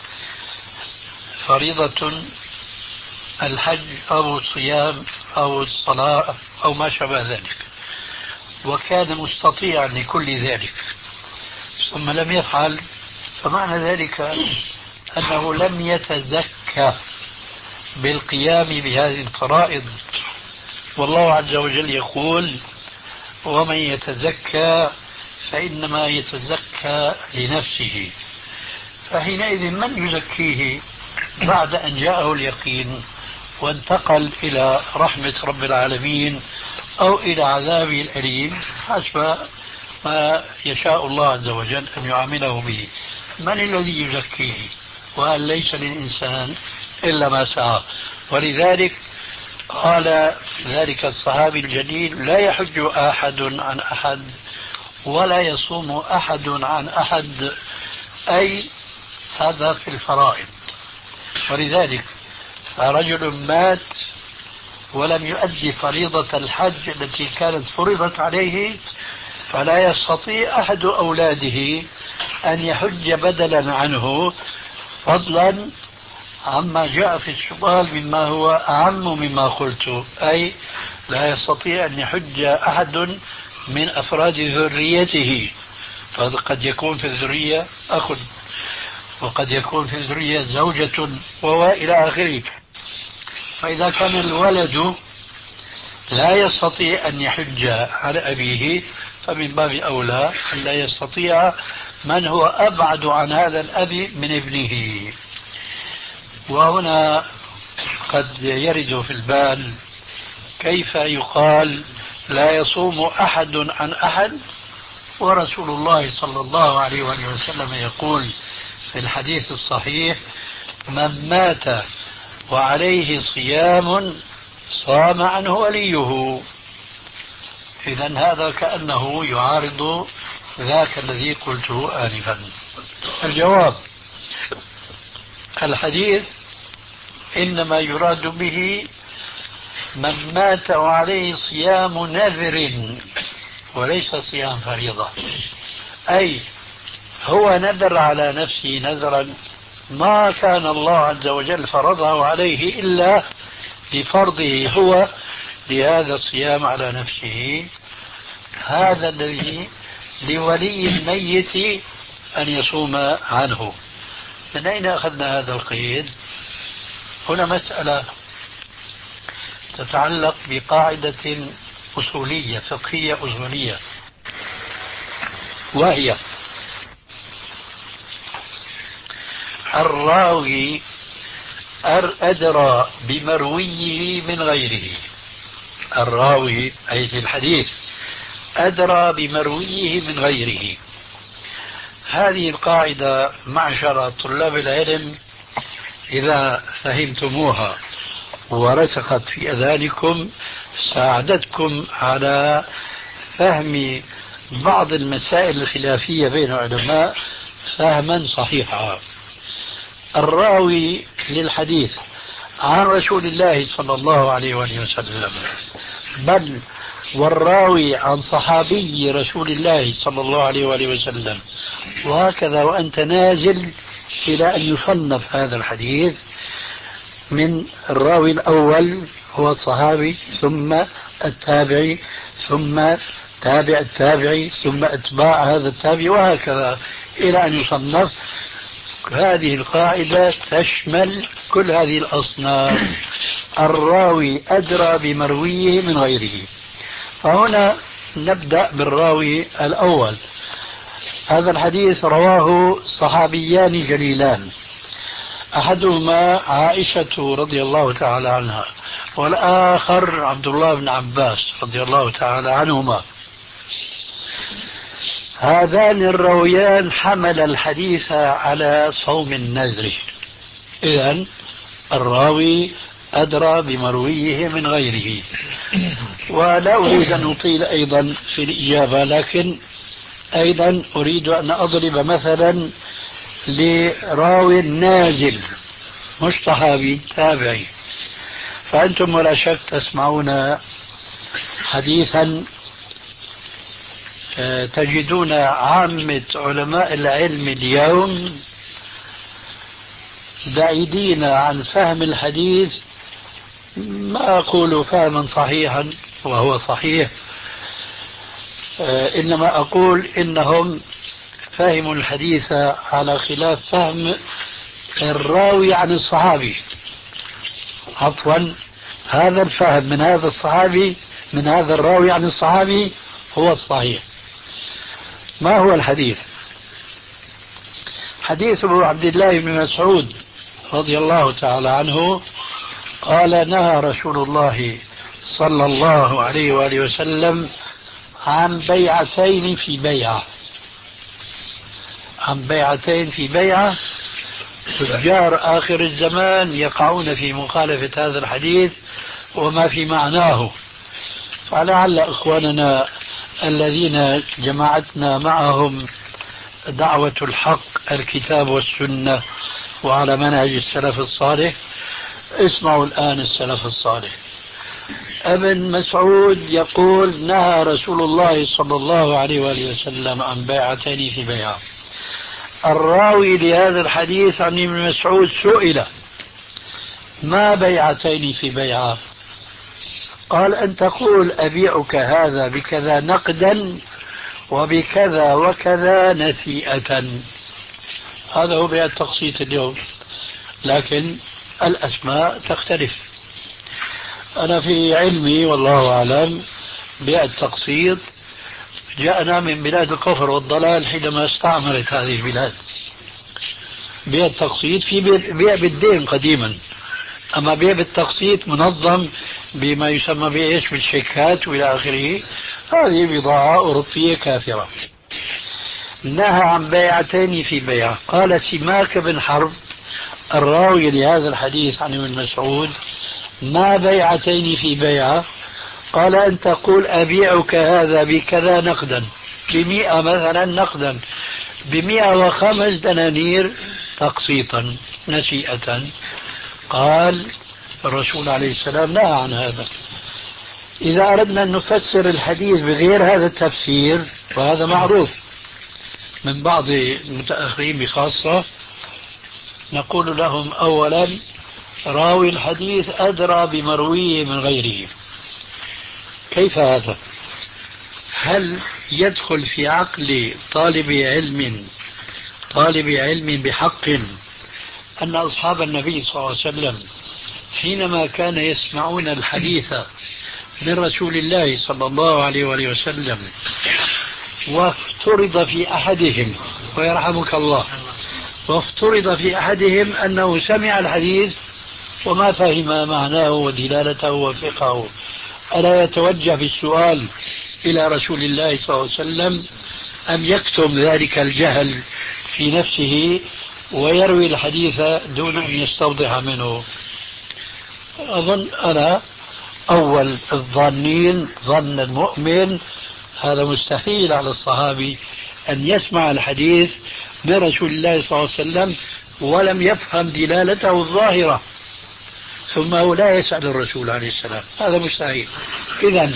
Speaker 4: فريضة الحج أو الصيام أو الصلاة أو ما شابه ذلك، وكان مستطيعا لكل ذلك ثم لم يفعل، فمعنى ذلك أنه لم يتزكى بالقيام بهذه الفرائض. والله عز وجل يقول: ومن يتزكى فإنما يتزكى لنفسه. فحينئذ من يزكيه بعد أن جاءه اليقين وانتقل إلى رحمة رب العالمين أو إلى عذابه الأليم حسب ما يشاء الله عز وجل أن يعامله به؟ من الذي يزكيه؟ وأن ليس للإنسان إلا ما سعى. ولذلك قال ذلك الصحابي الجليل: لا يحج أحد عن أحد ولا يصوم أحد عن أحد، أي هذا في الفرائض. ولذلك رجل مات ولم يؤدي فريضة الحج التي كانت فرضت عليه، فلا يستطيع أحد أولاده أن يحج بدلا عنه، فضلا عما جاء في السؤال مما هو أعم مما قلت، أي لا يستطيع أن يحج أحد من أفراد ذريته، فقد يكون في الذرية أخ، وقد يكون في الذرية زوجة وإلى آخره. فإذا كان الولد لا يستطيع أن يحج على أبيه، فمن باب أولى أن لا يستطيع من هو أبعد عن هذا الأب من ابنه. وهنا قد يرد في البال كيف يقال لا يصوم أحد عن أحد، ورسول الله صلى الله عليه وسلم يقول في الحديث الصحيح: من مات وعليه صيام صام عنه وليه. إذن هذا كأنه يعارض ذاك الذي قلته آنفا. الجواب: الحديث إنما يراد به من مات وعليه صيام نذر وليس صيام فريضة، أي هو نذر على نفسه نذرا ما كان الله عز وجل فرضه عليه إلا بفرضه هو لهذا الصيام على نفسه. هذا الذي لولي الميت أن يصوم عنه. من أين أخذنا هذا القيد؟ هنا مسألة تتعلق بقاعدة أصولية فقهية أصولية، وهي الراوي أدرى بمرويه من غيره. الراوي أي في الحديث أدرى بمرويه من غيره. هذه القاعدة معشر طلاب العلم إذا فهمتموها ورسخت في أذهانكم ساعدتكم على فهم بعض المسائل الخلافية بين العلماء فهما صحيحا. الراوي للحديث عن رسول الله صلى الله عليه وسلم، بل والراوي عن صحابي رسول الله صلى الله عليه وسلم، وهكذا وأنت نازل إلى أن يصنف هذا الحديث من الراوي الأول هو الصحابي، ثم التابعي، ثم تابع التابعي، ثم أتباع هذا التابعي، وهكذا إلى أن يصنف. هذه القاعدة تشمل كل هذه الأصناف. الراوي أدرى بمرويه من غيره. فهنا نبدأ بالراوي الأول. هذا الحديث رواه صحابيان جليلان، أحدهما عائشة رضي الله تعالى عنها، والآخر عبد الله بن عباس رضي الله تعالى عنهما. هذان الراويان حمل الحديث على صوم النذر. إذن الراوي أدرى بمرويه من غيره. ولا أريد أن أطيل أيضا في الإجابة، لكن أيضا أريد أن أضرب مثلا لراوي نازل مش صحابي تابعي. فأنتم ولا شك تسمعون حديثا تجدون عامة علماء العلم اليوم بعيدين عن فهم الحديث، ما أقول فهما صحيحا وهو صحيح، إنما أقول إنهم فهموا الحديث على خلاف فهم الراوي عن الصحابي. عفوا، هذا الفهم من هذا الصحابي من هذا الراوي عن الصحابي هو الصحيح. ما هو الحديث؟ حديث أبو عبد الله بن مسعود رضي الله تعالى عنه قال: نهى رسول الله صلى الله عليه وآله وسلم عن بيعتين في بيعة. عن بيعتين في بيعة. تجار آخر الزمان يقعون في مخالفة هذا الحديث وما في معناه. فلعل إخواننا الذين جمعتنا معهم دعوة الحق الكتاب والسنة وعلى منهج السلف الصالح اسمعوا الآن السلف الصالح. ابن مسعود يقول نهى رسول الله صلى الله عليه وآله وسلم عن بيعتين في بيعة. الراوي لهذا الحديث عن ابن مسعود سئل ما بيعتين في بيعة؟ قال أن تقول أبيعك هذا بكذا نقدا وبكذا وكذا نسيئة. هذا هو بيع التقسيط اليوم، لكن الأسماء تختلف. أنا في علمي والله أعلم بيع التقسيط جاءنا من بلاد الكفر والضلال حينما استعمرت هذه البلاد. بيع التقسيط في بيع بالدين قديما، أما بيع بالتقسيط منظم بما يسمى بإيش بالشيكات وإلى آخره، هذه بضاعة أوروبية كافرة. نهى عن بيعتين في بيعة. قال سماك بن حرب الراوي لهذا الحديث عن ابن مسعود ما بيعتين في بيعة؟ قال أن تقول أبيعك هذا بكذا نقدا، بمئة مثلا نقدا، بمئة وخمس دنانير تقسيطا نسيئة. قال الرسول عليه السلام نهى عن هذا. إذا أردنا أن نفسر الحديث بغير هذا التفسير، وهذا معروف من بعض المتأخرين بخاصة، نقول لهم أولا راوي الحديث أدرى بمرويه من غيره. كيف هذا؟ هل يدخل في عقل طالب علم طالب علم بحق أن أصحاب النبي صلى الله عليه وسلم حينما كان يسمعون الحديث من رسول الله صلى الله عليه وآله وسلم وافترض في أحدهم ويرحمك الله وافترض في أحدهم أنه سمع الحديث وما فهم معناه ودلالته وفقهه، ألا يتوجه بالسؤال إلى رسول الله صلى الله عليه وسلم أم يكتم ذلك الجهل في نفسه ويروي الحديث دون أن يستوضح منه؟ أظن أنا أول الظانين ظن المؤمن هذا مستحيل على الصحابي أن يسمع الحديث من رسول الله صلى الله عليه وسلم ولم يفهم دلالته الظاهرة ثم هو لا يسأل الرسول عليه السلام، هذا مستحيل. إذن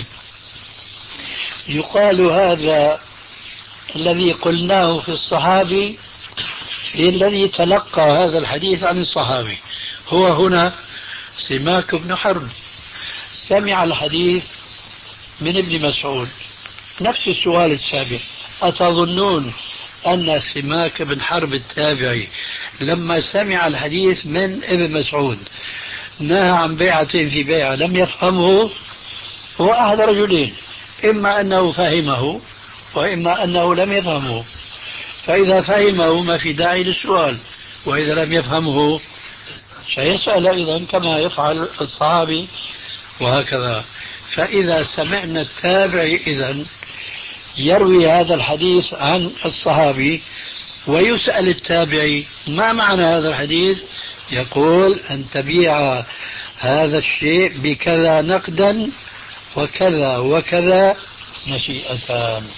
Speaker 4: يقال هذا الذي قلناه في الصحابي في الذي تلقى هذا الحديث عن الصحابي. هو هنا سماك بن حرب سمع الحديث من ابن مسعود. نفس السؤال السابق، أتظنون أن سماك بن حرب التابعي لما سمع الحديث من ابن مسعود نهى عن بيعة في بيعة لم يفهمه؟ هو أحد رجلين، إما أنه فهمه وإما أنه لم يفهمه. فإذا فهمه ما في داعي للسؤال، وإذا لم يفهمه سيسأل أيضا كما يفعل الصحابي وهكذا. فإذا سمعنا التابعي إذن يروي هذا الحديث عن الصحابي ويسأل التابعي ما معنى هذا الحديث، يقول أن تبيع هذا الشيء بكذا نقدا وكذا وكذا نسيئتان.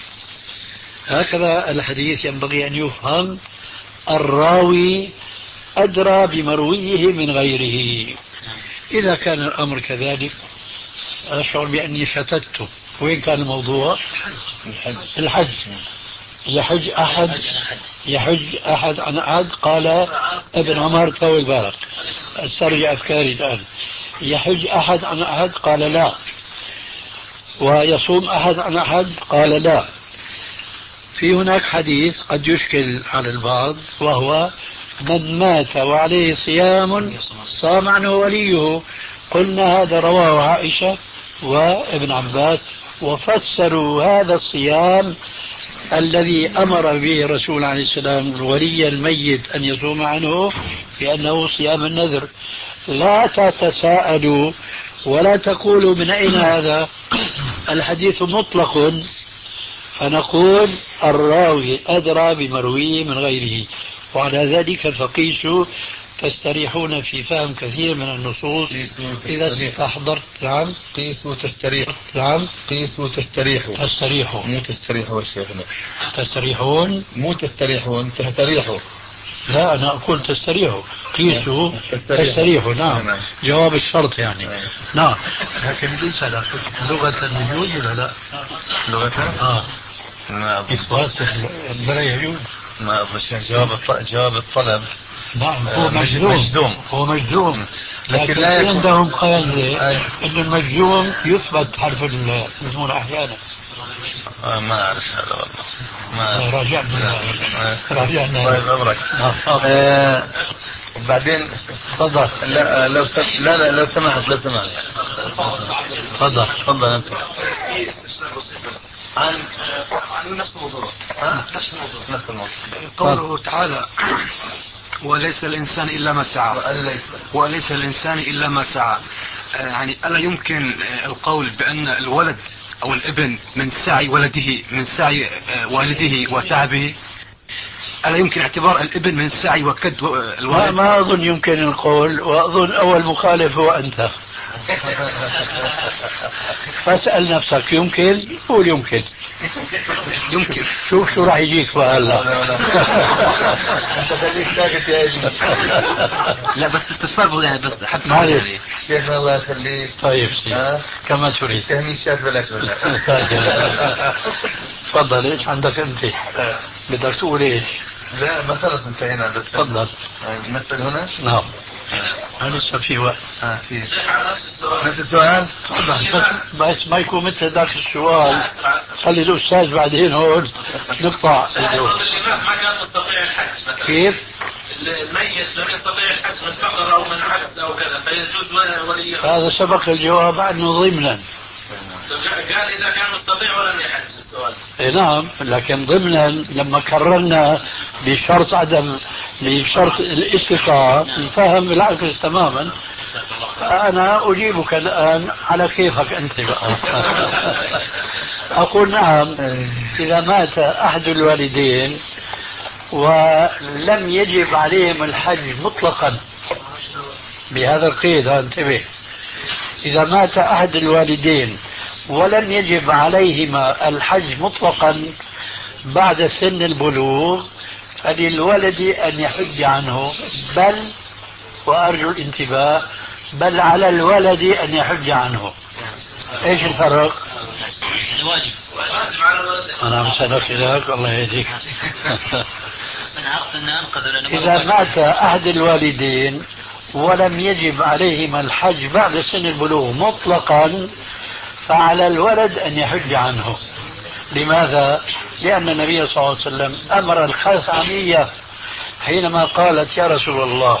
Speaker 4: هكذا الحديث ينبغي أن يفهم. الراوي أدرى بمرويه من غيره. إذا كان الأمر كذلك أشعر بأني شتته. وين كان الموضوع؟ الحج. يحج أحد يحج أحد عن أحد. قال ابن عمر طول بالك استرجع أفكاري الآن. يحج أحد عن أحد؟ قال لا. ويصوم أحد عن أحد؟ قال لا. في هناك حديث قد يشكل على البعض، وهو من مات وعليه صيام صام عنه وليه. قلنا هذا رواه عائشة وابن عباس، وفسروا هذا الصيام الذي أمر به الرسول عليه السلام ولي الميت أن يصوم عنه بأنه صيام النذر. لا تتساءلوا ولا تقولوا من أين هذا، الحديث مطلق، فنقول الراوي أدرى بمرويه من غيره. وعلى ذلك فقيسوا تستريحون في فهم كثير من النصوص إذا استحضرت. نعم.
Speaker 3: قيسوا تستريحوا.
Speaker 4: نعم.
Speaker 3: قيسوا تستريحوا.
Speaker 4: تستريحوا
Speaker 3: مو تستريحوا شيخنا.
Speaker 4: تستريحون
Speaker 3: مو تستريحون تستريحوا.
Speaker 4: لا أنا أقول تستريحوا. قيسوا
Speaker 3: تستريحوا,
Speaker 4: تستريحوا. نعم.
Speaker 3: نعم.
Speaker 4: جواب الشرط يعني.
Speaker 3: نعم.
Speaker 4: نعم. لكن ليس لغة يجوز ولا لا؟
Speaker 3: لغة؟
Speaker 4: آه.
Speaker 3: ما
Speaker 4: إثبات البلاء يجوز.
Speaker 3: ما أظن جواب جواب الطلب.
Speaker 4: نعم هو مجزوم.
Speaker 3: مجزوم.
Speaker 4: هو مجزوم.
Speaker 3: لكن
Speaker 4: لكن
Speaker 3: لا يكون
Speaker 4: عندهم قاعدة أن المجزوم يثبت حرف المجزوم أحيانا.
Speaker 3: آه ما أعرف هذا والله. ما
Speaker 4: راجعنا. راجعنا.
Speaker 3: طيب أمرك.
Speaker 4: آه.
Speaker 3: وبعدين
Speaker 4: تفضل.
Speaker 3: لا لو سم... لا لا لو سمحت لو سمحت.
Speaker 4: تفضل.
Speaker 3: تفضل أنت. عن
Speaker 5: عن نفس الموضوع. نفس الموضوع.
Speaker 3: نفس الموضوع.
Speaker 5: قوله تعالى وليس الإنسان إلا ما سعى. وليس الإنسان إلا ما سعى. يعني ألا يمكن القول بأن الولد أو الابن من سعي ولده من سعي والده وتعبه؟ ألا يمكن اعتبار الابن من سعي وكد الولد؟
Speaker 4: ما أظن يمكن القول، وأظن أول مخالف هو أنت. فاسأل نفسك يمكن قول يمكن.
Speaker 5: يمكن.
Speaker 4: شوف شو راح يجيك بقى هلا.
Speaker 3: انت خليك ساكت يا ابني.
Speaker 5: لا بس استفسار يعني بس حد
Speaker 4: يعني
Speaker 3: شيخنا الله يخليك.
Speaker 4: طيب سيدي كما تريد.
Speaker 3: تهميشات بلاش ولا.
Speaker 4: تفضل ايش عندك انت؟ بدك تقول ايش؟
Speaker 3: لا ما خلص انتهينا بس.
Speaker 4: تفضل.
Speaker 3: نسأل هنا؟
Speaker 4: نعم. لسه في وقت.
Speaker 3: اه في. نفس السؤال. نفس السؤال؟
Speaker 4: تفضل بس بس ما يكون مثل ذاك السؤال. خلي الأستاذ بعدين هون نقطع.
Speaker 6: الإمام ما كان مستطيع الحج.
Speaker 4: كيف؟
Speaker 6: الميت لم يستطيع الحج من فقر أو من عجز أو كذا فيجوز وليه.
Speaker 4: هذا سبق الجواب عنه ضمنا.
Speaker 6: قال إذا كان مستطيع ولم يحج السؤال.
Speaker 4: اي نعم لكن ضمنا لما كررنا بشرط عدم بشرط الاستطاعة نفهم العكس تماما. فأنا أجيبك الآن على كيفك أنت بقى. أقول نعم إذا مات أحد الوالدين ولم يجب عليهم الحج مطلقا بهذا القيد انتبه. إذا مات أحد الوالدين ولم يجب عليهما الحج مطلقا بعد سن البلوغ فللولد أن يحج عنه، بل وأرجو الانتباه بل على الولد أن يحج عنه. إيش الفرق؟
Speaker 6: واجب. واجب على الولد.
Speaker 4: أنا مسألك لك الله يهديك. إذا مات أحد الوالدين ولم يجب عليهما الحج بعد سن البلوغ مطلقا فعلى الولد أن يحج عنه. لماذا؟ لأن النبي صلى الله عليه وسلم أمر الخثعمية حينما قالت يا رسول الله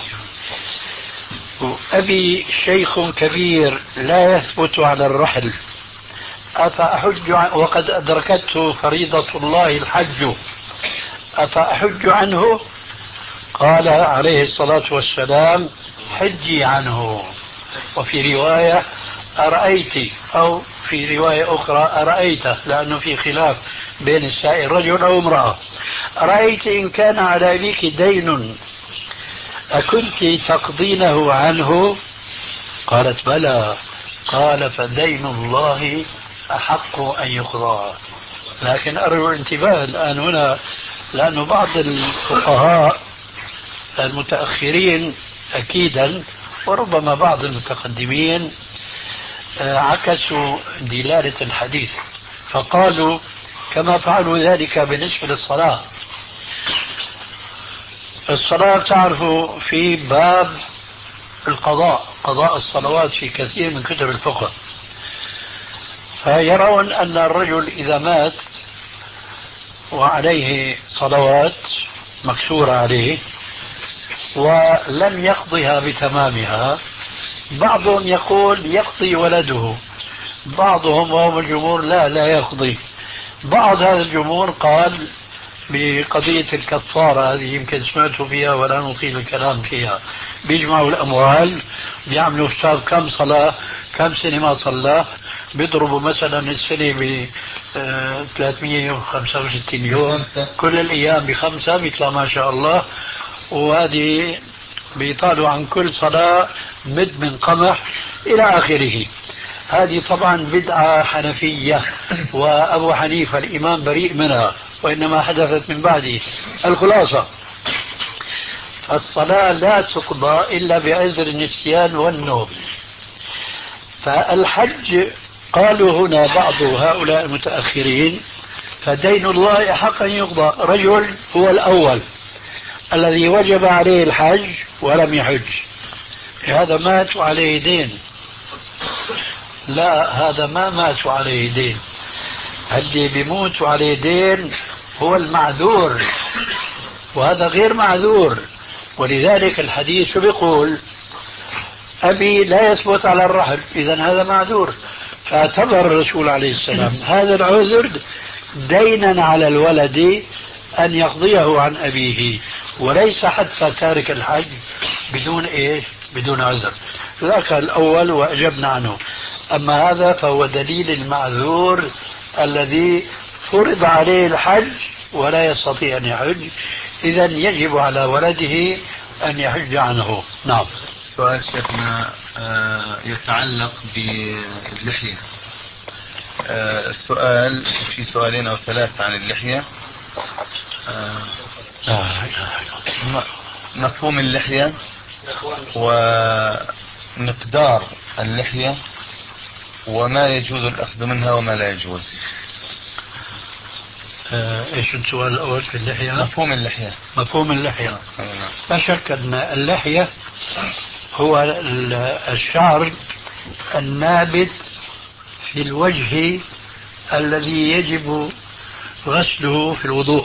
Speaker 4: أبي شيخ كبير لا يثبت على الرحل أفأحج وقد أدركته فريضة الله الحج أفأحج عنه؟ قال عليه الصلاة والسلام حجي عنه. وفي رواية أرأيت أو في رواية أخرى أرأيت لأنه في خلاف بين السائل رجل أو امرأة. أرأيت إن كان على أبيك دين أكنت تقضينه عنه؟ قالت بلى. قال فدين الله أحق أن يقضى. لكن أرجو الانتباه الآن هنا لأن بعض الفقهاء المتأخرين أكيدا وربما بعض المتقدمين عكسوا دلالة الحديث فقالوا كما فعلوا ذلك بالنسبة للصلاة. الصلاة تعرفوا في باب القضاء قضاء الصلوات في كثير من كتب الفقه، فيرون أن الرجل إذا مات وعليه صلوات مكسورة عليه ولم يقضها بتمامها، بعضهم يقول يقضي ولده، بعضهم وهم الجمهور لا لا يقضي. بعض هذا الجمهور قال بقضية الكفارة هذه يمكن سمعتوا فيها ولا نطيل الكلام فيها، بيجمعوا الأموال بيعملوا حساب كم صلاة كم سنة ما صلى، بيضربوا مثلا السنة ب ثلاثمئة وخمسة وستين يوم كل الأيام بخمسة بيطلع ما شاء الله، وهذه بيطالوا عن كل صلاة مد من قمح إلى آخره. هذه طبعا بدعة حنفية، وأبو حنيفة الإمام بريء منها، وإنما حدثت من بعده. الخلاصة الصلاة لا تقضى إلا بعذر النسيان والنوم. فالحج قالوا هنا بعض هؤلاء المتأخرين فدين الله حقا يقضى. رجل هو الأول الذي وجب عليه الحج ولم يحج، هذا مات وعليه دين. لا، هذا ما مات وعليه دين، اللي بيموت وعليه دين هو المعذور، وهذا غير معذور. ولذلك الحديث بيقول أبي لا يثبت على الرحل، إذا هذا معذور. فاعتبر الرسول عليه السلام هذا العذر دينا على الولد أن يقضيه عن أبيه، وليس حتى تارك الحج بدون إيش؟ بدون عذر. ذاك الأول وأجبنا عنه. أما هذا فهو دليل المعذور الذي فرض عليه الحج ولا يستطيع أن يحج، إذا يجب على ولده أن يحج عنه. نعم.
Speaker 3: سؤال شيخنا يتعلق باللحية. السؤال في سؤالين أو ثلاثة عن اللحية. مفهوم اللحية ومقدار اللحية وما يجوز الأخذ منها وما لا يجوز.
Speaker 4: ايش السؤال الأول في اللحية؟
Speaker 3: مفهوم اللحية.
Speaker 4: مفهوم اللحية. لا شك أن اللحية هو الشعر النابت في الوجه الذي يجب غسله في الوضوء،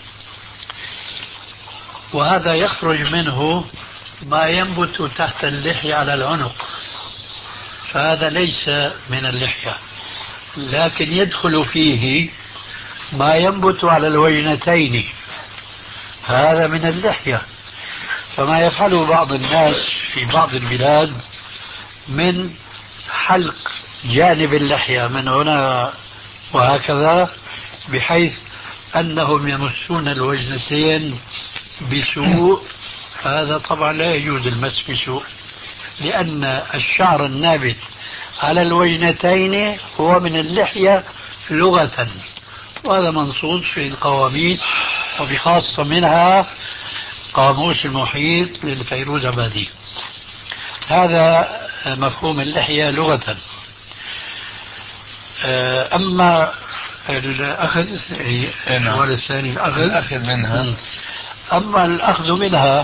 Speaker 4: وهذا يخرج منه ما ينبت تحت اللحية على العنق، فهذا ليس من اللحية. لكن يدخل فيه ما ينبت على الوجنتين، هذا من اللحية. فما يفعله بعض الناس في بعض البلاد من حلق جانب اللحية من هنا وهكذا، بحيث أنهم يمسون الوجنتين بسوء، هذا طبعا لا يجوز المس بسوء، لأن الشعر النابت على الوجنتين هو من اللحية لغة، وهذا منصوص في القواميس، وبخاصة منها قاموس المحيط للفيروزآبادي. هذا مفهوم اللحية لغة. أما الأخذ السؤال الثاني الأخذ,
Speaker 3: الأخذ منها.
Speaker 4: أما الأخذ منها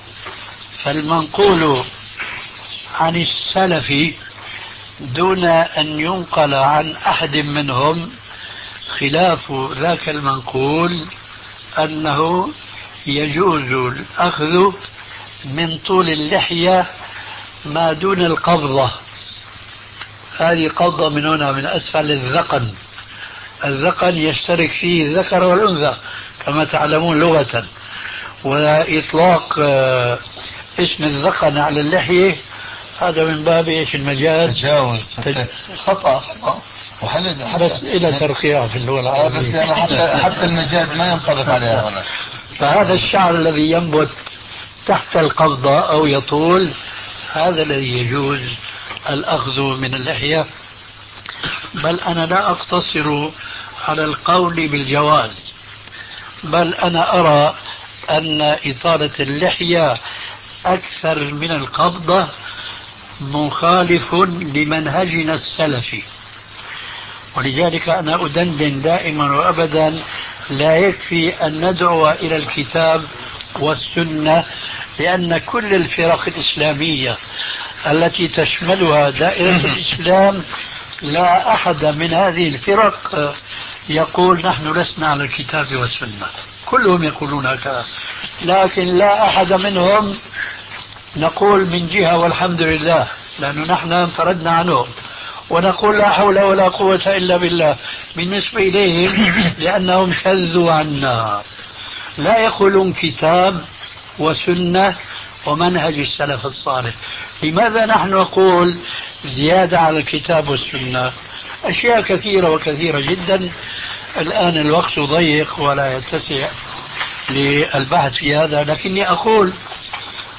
Speaker 4: فالمنقول عن السلف دون أن ينقل عن أحد منهم خلاف ذاك المنقول أنه يجوز الأخذ من طول اللحية ما دون القبضة. هذه قبضة من هنا من أسفل الذقن. الذقن يشترك فيه الذكر والأنثى كما تعلمون لغة، وإطلاق اسم الذقن على اللحية هذا من باب ايش المجاز؟
Speaker 3: تجاوز. خطأ خطأ وحل
Speaker 4: بس إلى ترقيع في اللغة العربية.
Speaker 3: بس يعني حتى حتى المجاز ما ينطبق عليها هنا.
Speaker 4: فهذا الشعر الذي ينبت تحت القبضة أو يطول، هذا الذي يجوز الأخذ من اللحية. بل أنا لا أقتصر على القول بالجواز، بل أنا أرى أن إطالة اللحية أكثر من القبضة مخالف لمنهجنا السلفي. ولذلك أنا أدندن دائما وأبدا لا يكفي أن ندعو إلى الكتاب والسنة، لأن كل الفرق الإسلامية التي تشملها دائرة الإسلام لا أحد من هذه الفرق يقول نحن لسنا على الكتاب والسنة، كلهم يقولون هكذا، لكن لا أحد منهم نقول من جهة والحمد لله، لأنه نحن انفردنا عنهم، ونقول لا حول ولا قوة إلا بالله بالنسبة إليهم لأنهم شذوا عنا. لا يخلون كتاب وسنة ومنهج السلف الصالح. لماذا نحن نقول زيادة على الكتاب والسنة؟ أشياء كثيرة وكثيرة جدا، الآن الوقت ضيق ولا يتسع للبحث في هذا، لكني أقول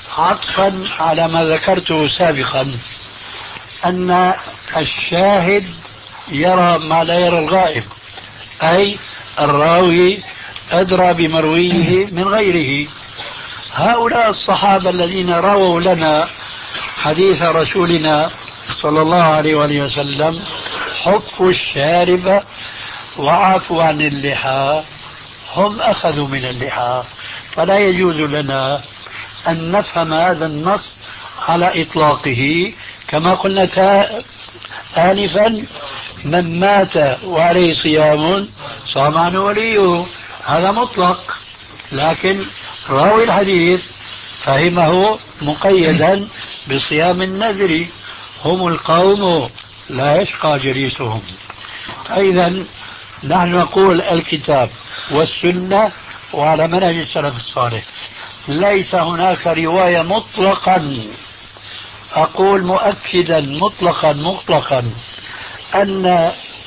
Speaker 4: عطفا على ما ذكرته سابقا أن الشاهد يرى ما لا يرى الغائب، أي الراوي أدرى بمرويه من غيره. هؤلاء الصحابة الذين رووا لنا حديث رسولنا صلى الله عليه وآله وسلم حفوا الشارب وعفوا عن اللحى، هم أخذوا من اللحى، فلا يجوز لنا أن نفهم هذا النص على إطلاقه. كما قلنا آنفا من مات وعليه صيام صام عنه وليه، هذا مطلق، لكن راوي الحديث فهمه مقيدا بصيام النذر، هم القوم لا يشقى جليسهم. فإذا نحن نقول الكتاب والسنة وعلى منهج السلف الصالح، ليس هناك رواية مطلقا، أقول مؤكدا مطلقا مطلقا أن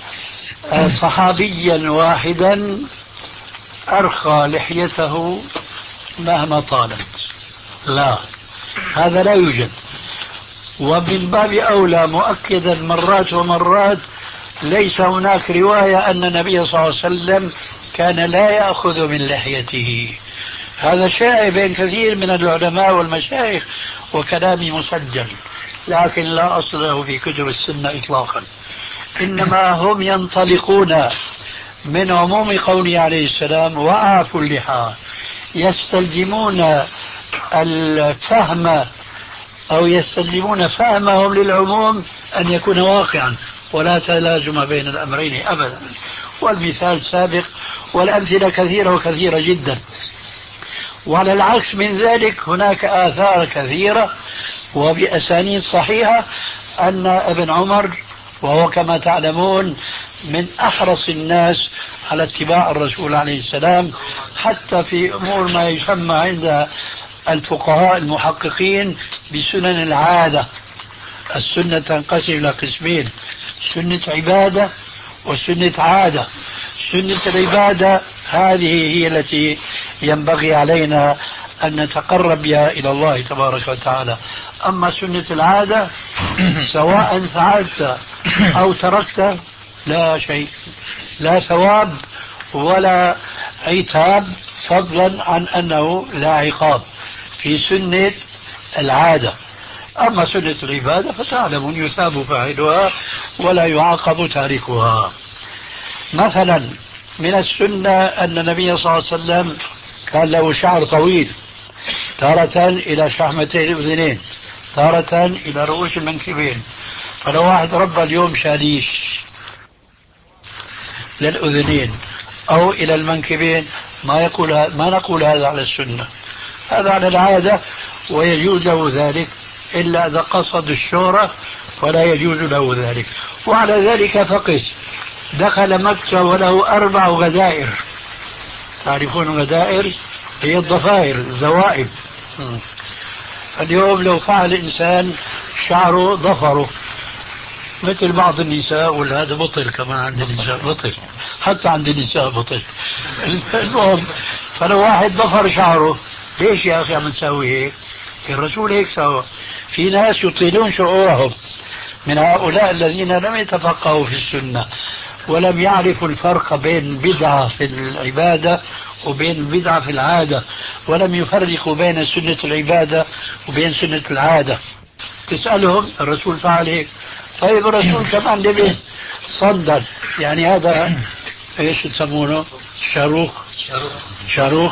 Speaker 4: صحابيا واحدا أرخى لحيته مهما طالت، لا، هذا لا يوجد. ومن باب أولى مؤكدا مرات ومرات ليس هناك رواية أن النبي صلى الله عليه وسلم كان لا يأخذ من لحيته. هذا شائع بين كثير من العلماء والمشايخ وكلامي مسجل، لكن لا أصل له في كتب السنة إطلاقا. إنما هم ينطلقون من عموم قوله عليه السلام وأعفوا اللحى، يستلزمون الفهم أو يستلزمون فهمهم للعموم أن يكون واقعا، ولا تلازم بين الأمرين أبدا. والمثال سابق والأمثلة كثيرة وكثيرة جدا. وعلى العكس من ذلك هناك آثار كثيرة وبأسانيد صحيحة أن ابن عمر، وهو كما تعلمون من أحرص الناس على اتباع الرسول عليه السلام، حتى في أمور ما يسمى عند الفقهاء المحققين بسنن العادة. السنة تنقسم إلى قسمين: سنة عبادة وسنة عادة. سنة العبادة هذه هي التي ينبغي علينا أن نتقرب بها إلى الله تبارك وتعالى. أما سنة العادة سواء فعلت أو تركت لا شيء، لا ثواب ولا عتاب، فضلا عن أنه لا عقاب في سنة العادة. أما سنة العبادة فتعلمون يثاب فاعلها ولا يعاقب تاركها. مثلا من السنة أن النبي صلى الله عليه وسلم كان له شعر طويل، تارة إلى شحمتي الأذنين، تارة إلى رؤوس المنكبين. فلو واحد ربى اليوم شاليش للأذنين أو إلى المنكبين ما يقول ما نقول هذا على السنة، هذا على العادة ويجوز له ذلك، إلا إذا قصد الشهرة فلا يجوز له ذلك. وعلى ذلك فقس دخل مكة وله أربع غدائر. تعرفون غدائر؟ هي الضفائر، الزوائب. فاليوم لو فعل إنسان شعره ضفره مثل بعض النساء، ولا هذا بطل كمان عند النساء، بطل حتى عند النساء بطل. المهم فلو واحد ضفر شعره، ليش يا أخي عم نسوي هيك؟ الرسول هيك سوى. في ناس يطيلون شعورهم من هؤلاء الذين لم يتفقهوا في السنة ولم يعرفوا الفرق بين بدعة في العبادة وبين بدعة في العادة، ولم يفرقوا بين سنة العبادة وبين سنة العادة. تسألهم الرسول فعل هيك، طيب الرسول كمان لبس صندل، يعني هذا ايش تسمونه؟ شاروخ شاروخ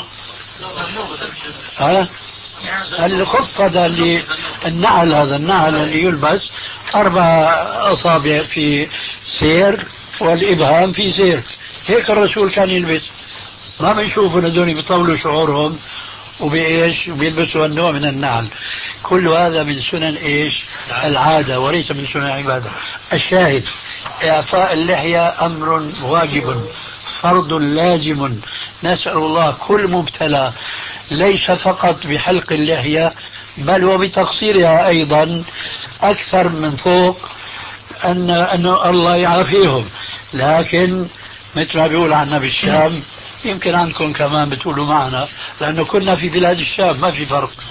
Speaker 4: ها؟ الخف هذا اللي النعل، هذا النعل اللي يلبس أربع أصابع في سير والإبهام في سير، هيك الرسول كان يلبس. ما بنشوفوا هذول بيطولوا شعورهم وبإيش وبيلبسوا النوع من النعل. كل هذا من سنن إيش؟ العادة، وليس من سنن العبادة. الشاهد إعفاء اللحية أمر واجب فرض لازم. نسأل الله كل مبتلى ليس فقط بحلق اللحية بل وبتقصيرها أيضا أكثر من فوق أن, أن الله يعافيهم. لكن مثل ما بيقول عنا بالشام، يمكن عنكم كمان بتقولوا معنا، لأنه كنا في بلاد الشام ما في فرق،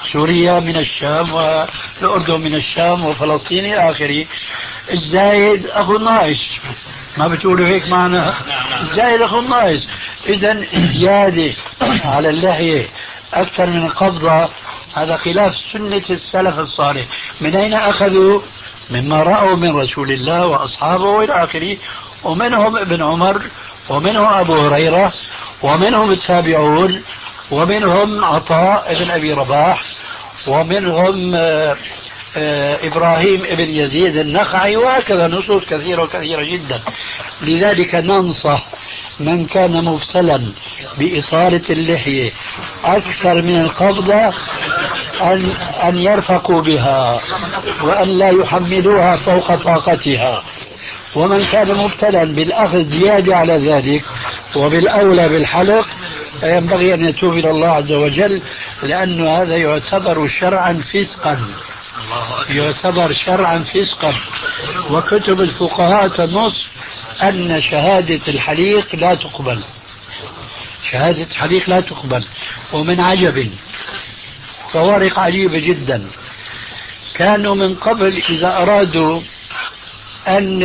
Speaker 4: سوريا من الشام والأردن من الشام وفلسطين إلى آخره. الزايد أخو الناقص، ما بتقولوا هيك معنا؟ الزايد أخو الناقص. إذا الزيادة على اللحية أكثر من القبضة هذا خلاف سنة السلف الصالح. من أين أخذوا؟ مما رأوا من رسول الله وأصحابه وإلى آخره. ومنهم ابن عمر، ومنهم أبو هريرة، ومنهم التابعون، ومنهم عطاء ابن أبي رباح، ومنهم آآ آآ إبراهيم ابن يزيد النخعي، وهكذا نصوص كثيرة وكثيرة جدا. لذلك ننصح من كان مبتلا بإطالة اللحية أكثر من القبضة أن, أن يرفقوا بها وأن لا يحملوها فوق طاقتها. ومن كان مبتلا بالأخذ زيادة على ذلك وبالأولى بالحلق ينبغي أن يتوب إلى الله عز وجل، لأن هذا يعتبر شرعا فسقا، يعتبر شرعا فسقا. وكتب الفقهاء تنص أن شهادة الحليق لا تقبل، شهادة الحليق لا تقبل. ومن عجب فوارق عجيبة جدا، كانوا من قبل إذا أرادوا أن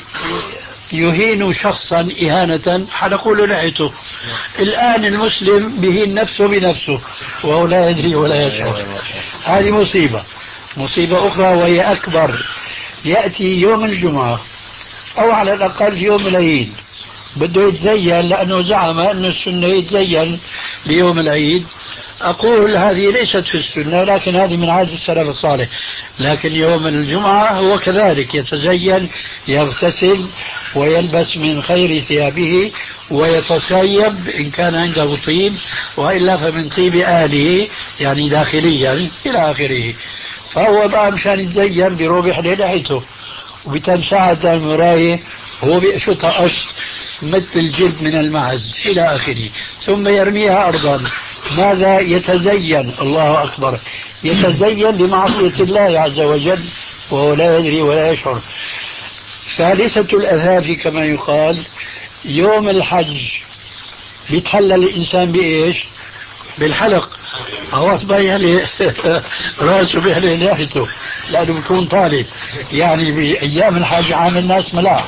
Speaker 4: يهينوا شخصا إهانة حلقوا له لحيته. الآن المسلم بهين نفسه بنفسه وهو لا يدري ولا يشعر. هذه مصيبة. مصيبة أخرى وهي أكبر، يأتي يوم الجمعة أو على الأقل يوم العيد بده يتزين لأنه زعم أن السنة يتزين ليوم العيد. أقول هذه ليست في السنة، لكن هذه من عادة السلف الصالح. لكن يوم الجمعة هو كذلك يتزين، يغتسل ويلبس من خير ثيابه ويتطيب إن كان عنده طيب، وإلا فمن طيب آله يعني داخليا إلى آخره. فهو بقى مشان يتزين بروبح لحيته وبتمساعد المراية هو بيقشطها قش مثل الجلد من المعز إلى آخره، ثم يرميها أرضا. ماذا يتزين؟ الله أكبر، يتزين بمعصية الله عز وجل وهو لا يدري ولا يشعر. ثالثة الأثاث كما يقال يوم الحج بيتحلل الإنسان بإيش؟ بالحلق. خلاص بيحلي راسه بيحلي لحيته لأنه بيكون طالب، يعني بأيام الحج عن الناس ملاح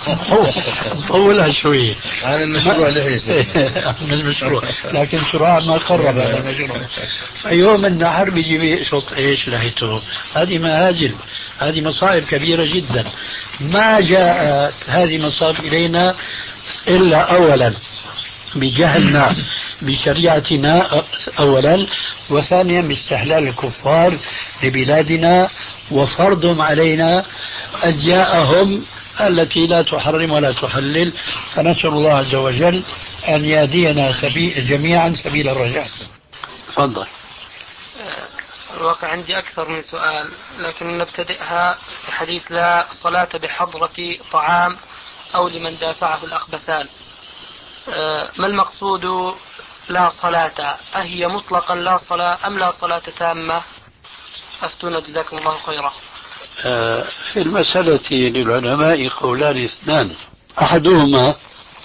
Speaker 4: طولها شوية
Speaker 3: عن المشروع لحية
Speaker 4: عن المشروع، لكن شراع ما قرب هذا المشروع. فيوم النحر بيجي بيقشط ايش لحيته. هذه مهاجل، هذه مصائب كبيرة جدا. ما جاءت هذه مصائب إلينا إلا أولا بجهلنا بشريعتنا أولا، وثانيا باستحلال الكفار لبلادنا وفرضهم علينا أزياءهم التي لا تحرم ولا تحلل. فنسأل الله عز وجل أن يهدينا سبيل جميعا سبيل الرجاء. تفضل.
Speaker 2: الواقع عندي أكثر من سؤال، لكن نبتدئها بحديث لا صلاة بحضرة طعام أو لمن دافعه الأخبثان. ما المقصود لا صلاة؟ أهي مطلقا لا صلاة أم لا صلاة تامة؟ أفتونا جزاكم الله خيرا.
Speaker 4: في المسألة للعلماء قولان اثنان، أحدهما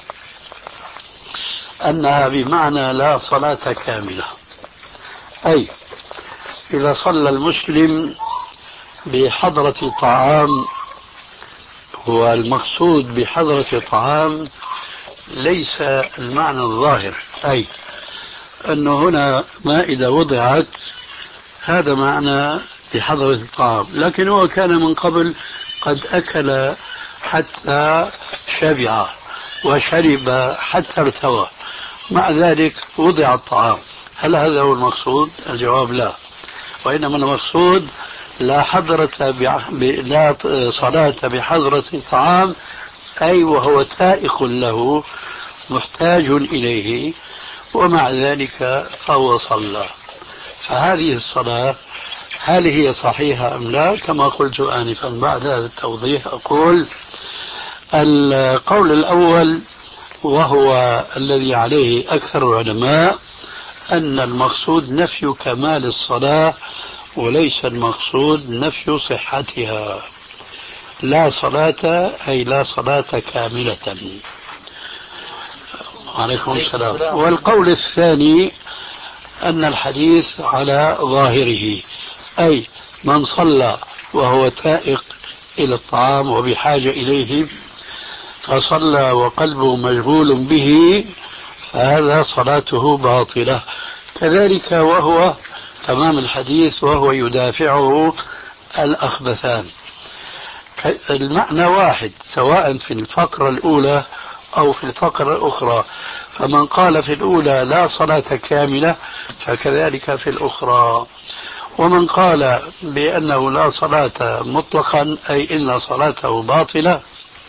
Speaker 4: أنها بمعنى لا صلاة كاملة، أي إذا صلى المسلم بحضرة طعام، والمقصود بحضرة طعام ليس المعنى الظاهر، أي أنه هنا مائدة وضعت هذا معنى بحضرة الطعام، لكن هو كان من قبل قد أكل حتى شبع وشرب حتى ارتوى، مع ذلك وضع الطعام. هل هذا هو المقصود؟ الجواب لا، وإنما المقصود لا حضرة ب... لا صلاة بحضرة الطعام، أي وهو تائق له محتاج إليه، ومع ذلك فهو صلى. فهذه الصلاة هل هي صحيحة أم لا؟ كما قلت آنفا بعد هذا التوضيح أقول القول الأول وهو الذي عليه أكثر العلماء أن المقصود نفي كمال الصلاة وليس المقصود نفي صحتها. لا صلاة أي لا صلاة كاملة. عليكم السلام. والقول الثاني أن الحديث على ظاهره، أي من صلى وهو تائق إلى الطعام وبحاجة إليه فصلى وقلبه مشغول به فهذا صلاته باطلة. كذلك وهو تمام الحديث وهو يدافعه الأخبثان. المعنى واحد سواء في الفقرة الأولى أو في الفقرة الأخرى، فمن قال في الأولى لا صلاة كاملة فكذلك في الأخرى، ومن قال بأنه لا صلاة مطلقا أي إن صلاته باطلة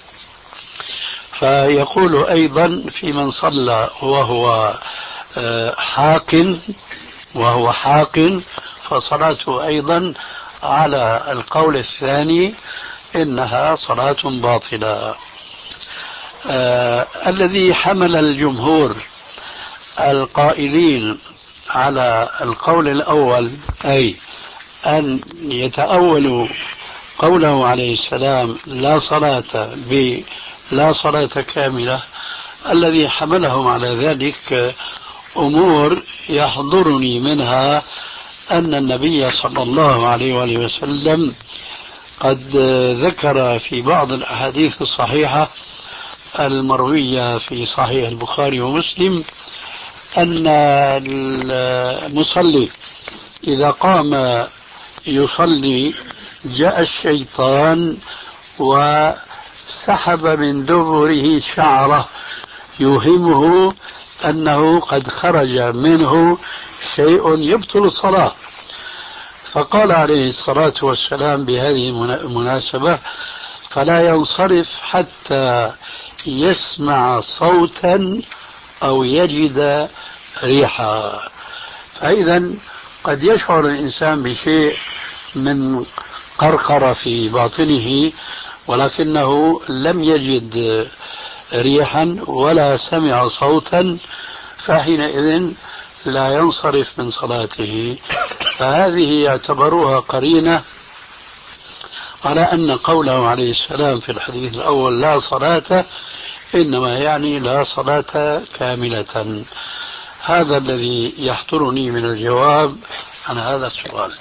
Speaker 4: فيقول أيضا في من صلى وهو حاق وهو حاق فصلاته أيضا على القول الثاني إنها صلاة باطلة. آه الذي حمل الجمهور القائلين على القول الأول أي أن يتأولوا قوله عليه السلام لا صلاة ب لا صلاة كاملة، الذي حملهم على ذلك أمور يحضرني منها أن النبي صلى الله عليه وآله وسلم قد ذكر في بعض الأحاديث الصحيحة المروية في صحيح البخاري ومسلم أن المصلي إذا قام يصلي جاء الشيطان وسحب من دبره شعره يوهمه أنه قد خرج منه شيء يبطل الصلاة، فقال عليه الصلاة والسلام بهذه المناسبة فلا ينصرف حتى يسمع صوتا أو يجد ريحا. فإذا قد يشعر الإنسان بشيء من قرقرة في باطنه ولكنه لم يجد ريحا ولا سمع صوتا، فحينئذ لا ينصرف من صلاته. فهذه يعتبروها قرينة على أن قوله عليه السلام في الحديث الأول لا صلاة إنما يعني لا صلاة كاملة. هذا الذي يحضرني من الجواب عن هذا السؤال.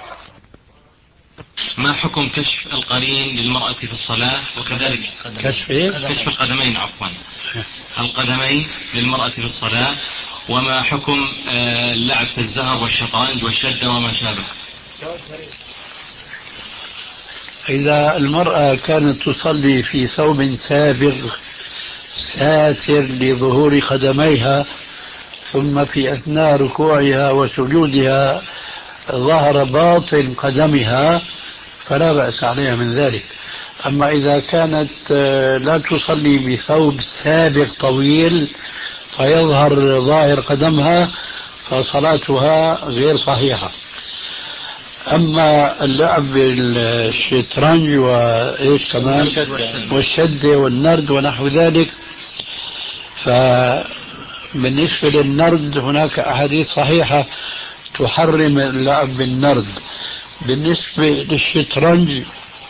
Speaker 7: ما حكم كشف القرين للمرأة في الصلاة وكذلك
Speaker 4: كشف
Speaker 7: كشف القدمين عفوا القدمين للمرأة في الصلاة، وما حكم اللعب في الزهر والشطرنج والشدة وما شابه؟
Speaker 4: إذا المرأة كانت تصلي في ثوب سابغ ساتر لظهور قدميها ثم في أثناء ركوعها وسجودها ظهر باطن قدمها فلا بأس عليها من ذلك. أما إذا كانت لا تصلي بثوب سابغ طويل فيظهر ظاهر قدمها فصلاتها غير صحيحة. أما اللعب بالشطرنج وإيش كمان والشدة والنرد ونحو ذلك، فبالنسبة للنرد هناك أحاديث صحيحة تحرم اللعب بالنرد. بالنسبة للشطرنج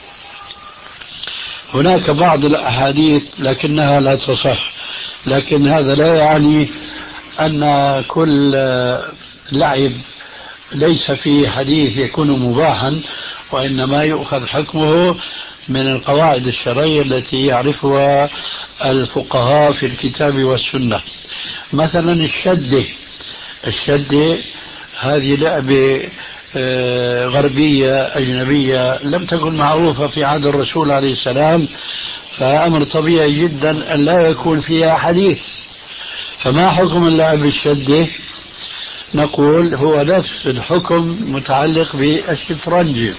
Speaker 4: هناك بعض الأحاديث لكنها لا تصح، لكن هذا لا يعني أن كل لعب ليس فيه حديث يكون مباحا، وإنما يؤخذ حكمه من القواعد الشرعية التي يعرفها الفقهاء في الكتاب والسنة. مثلا الشدة الشدة هذه لعبة غربية أجنبية لم تكن معروفة في عهد الرسول عليه السلام، فأمر طبيعي جدا أن لا يكون فيها حديث. فما حكم اللعب بالشدة؟ نقول هو نفس الحكم متعلق بالشطرنج،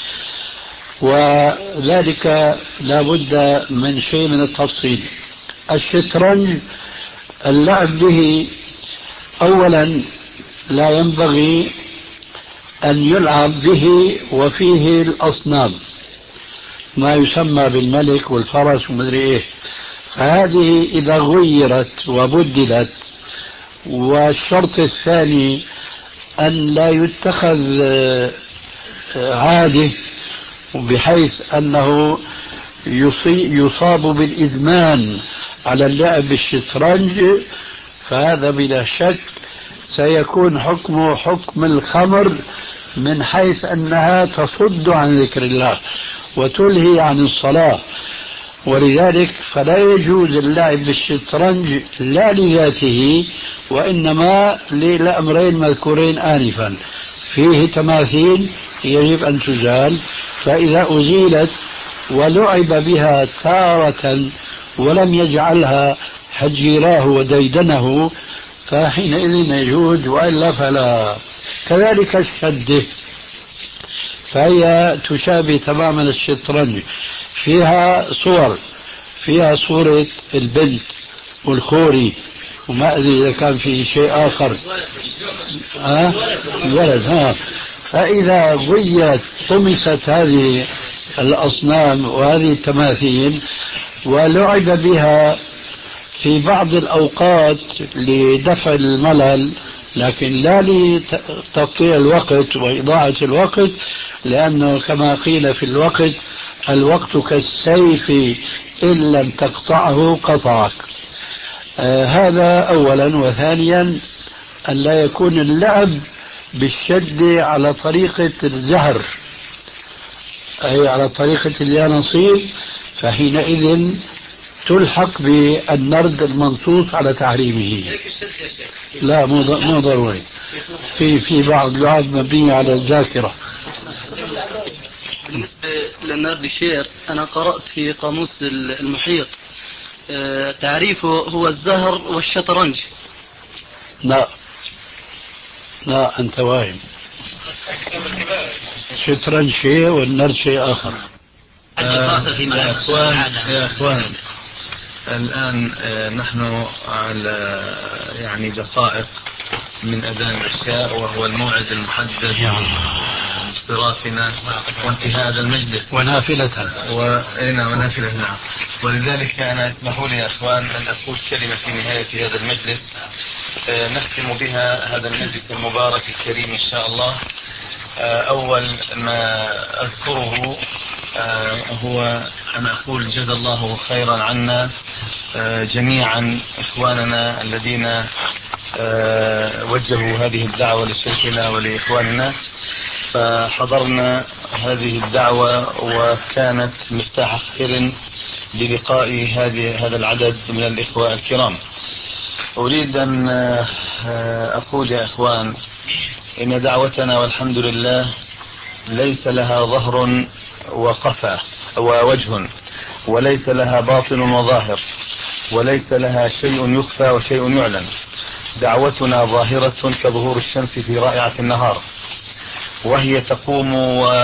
Speaker 4: وذلك لا بد من شيء من التفصيل. الشطرنج اللعب به أولا لا ينبغي أن يلعب به وفيه الأصنام ما يسمى بالملك والفرس ومدري إيه، فهذه إذا غيرت وبدلت. والشرط الثاني أن لا يتخذ عادة بحيث أنه يصاب بالإدمان على اللعب بالشطرنج، فهذا بلا شك سيكون حكمه حكم الخمر من حيث أنها تصد عن ذكر الله وتلهي عن الصلاة. ولذلك فلا يجوز اللعب بالشطرنج لا لذاته وإنما للأمرين مذكورين آنفا. فيه تماثيل يجب أن تزال، فإذا أزيلت ولعب بها تارة ولم يجعلها حجيراه وديدنه فحينئذ يجوز، وإلا فلا. كذلك الشدة فهي تشابه تماما الشطرنج، فيها صور، فيها صورة البنت والخوري وما أدري إذا كان في شيء آخر، ها الولد، ها. فإذا غيرت طمست هذه الأصنام وهذه التماثيل ولعب بها في بعض الأوقات لدفع الملل، لكن لا لتقطيع الوقت وإضاعة الوقت، لأنه كما قيل في الوقت: الوقت كالسيف إن لم تقطعه قطعك. آه هذا أولا. وثانيا أن لا يكون اللعب بالشد على طريقة الزهر، أي على طريقة اليانصيب، فحينئذ تلحق بالنرد المنصوص على تحريمه. لا مو ضروري، في في بعض اللعب مبنية على الذاكرة.
Speaker 8: بالنسبة للنرد الشعر أنا قرأت في قاموس المحيط تعريفه هو الزهر والشطرنج.
Speaker 4: لا لا أنت واهم، الشطرنج شيء والنرد شيء آخر.
Speaker 3: آه يا أخوان يا أخوان الآن آه نحن على يعني دقائق من أذان العشاء، وهو الموعد المحدد انصرافنا وانتهاء هذا المجلس
Speaker 4: ونافلة
Speaker 3: وإنا ونافلة. نعم. ولذلك أنا اسمحوا لي يا أخوان أن أقول كلمة في نهاية هذا المجلس آه نختم بها هذا المجلس المبارك الكريم إن شاء الله. آه أول ما أذكره آه هو أن أقول جزا الله خيرا عنا آه جميعا إخواننا الذين آه وجهوا هذه الدعوة لشيخنا ولإخواننا، فحضرنا هذه الدعوة وكانت مفتاح خير للقاء هذه هذا العدد من الإخوة الكرام. أريد أن أقول يا إخوان إن دعوتنا والحمد لله ليس لها ظهر وقفا ووجه، وليس لها باطن وظاهر، وليس لها شيء يخفى وشيء يعلن. دعوتنا ظاهرة كظهور الشمس في رائعة النهار، وهي تقوم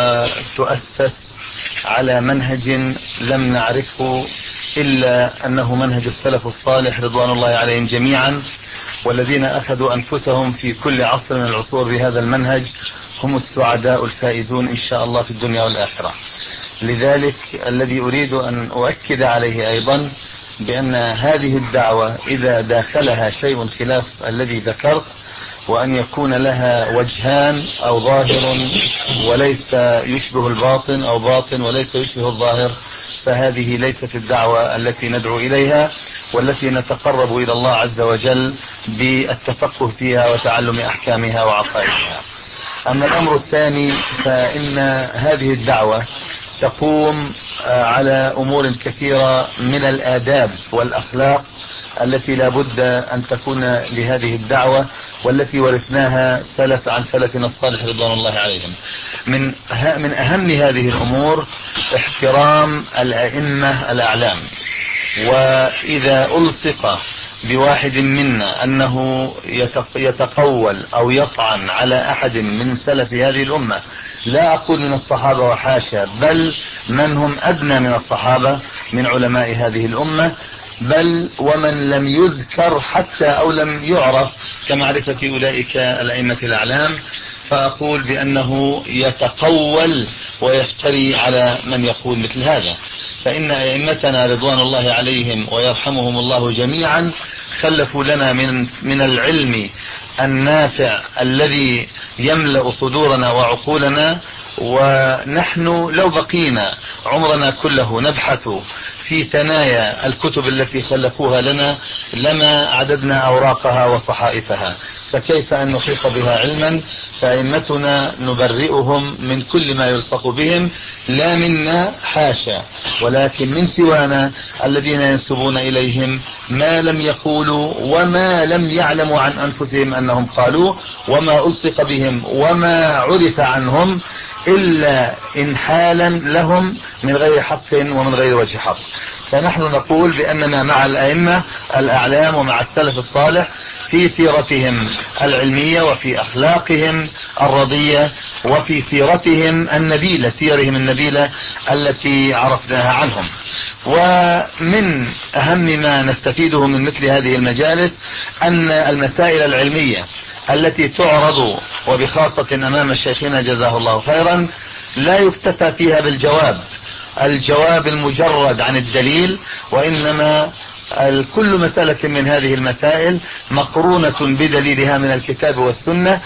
Speaker 3: وتؤسس على منهج لم نعرفه إلا أنه منهج السلف الصالح رضوان الله عليهم جميعا، والذين أخذوا أنفسهم في كل عصر من العصور بهذا المنهج هم السعداء الفائزون إن شاء الله في الدنيا والآخرة. لذلك الذي أريد أن أؤكد عليه أيضا بأن هذه الدعوة إذا داخلها شيء خلاف الذي ذكرت، وأن يكون لها وجهان أو ظاهر وليس يشبه الباطن أو باطن وليس يشبه الظاهر، فهذه ليست الدعوة التي ندعو إليها والتي نتقرب إلى الله عز وجل بالتفقه فيها وتعلم أحكامها وعقائدها. أما الأمر الثاني فإن هذه الدعوة تقوم على أمور كثيرة من الآداب والأخلاق التي لا بد أن تكون لهذه الدعوة، والتي ورثناها سلف عن سلفنا الصالح رضوان الله عليهم. من من أهم هذه الأمور احترام الأئمة الأعلام، وإذا ألصق بواحد منا أنه يتقول أو يطعن على أحد من سلف هذه الأمة، لا أقول من الصحابة وحاشا، بل من هم أدنى من الصحابة من علماء هذه الأمة، بل ومن لم يذكر حتى أو لم يعرف كمعرفة أولئك الأئمة الأعلام، فأقول بأنه يتقول ويفتري على من يقول مثل هذا. فإن أئمتنا رضوان الله عليهم ويرحمهم الله جميعا خلفوا لنا من من العلم النافع الذي يملأ صدورنا وعقولنا، ونحن لو بقينا عمرنا كله نبحث في ثنايا الكتب التي خلفوها لنا لما عددنا أوراقها وصحائفها. فكيف أن نحيط بها علما؟ فأئمتنا نبرئهم من كل ما يلصق بهم، لا منا حاشا، ولكن من سوانا الذين ينسبون إليهم ما لم يقولوا وما لم يعلموا عن أنفسهم أنهم قالوا، وما ألصق بهم وما عرف عنهم إلا إنحالا لهم من غير حق ومن غير وجه حق. فنحن نقول بأننا مع الأئمة الأعلام ومع السلف الصالح في سيرتهم العلمية وفي أخلاقهم الرضية وفي سيرتهم النبيلة، سيرهم النبيلة التي عرفناها عنهم. ومن أهم ما نستفيده من مثل هذه المجالس أن المسائل العلمية التي تعرض وبخاصة أمام شيخنا جزاه الله خيرا لا يكتفى فيها بالجواب الجواب المجرد عن الدليل، وإنما كل مسألة من هذه المسائل مقرونة بدليلها من الكتاب والسنة،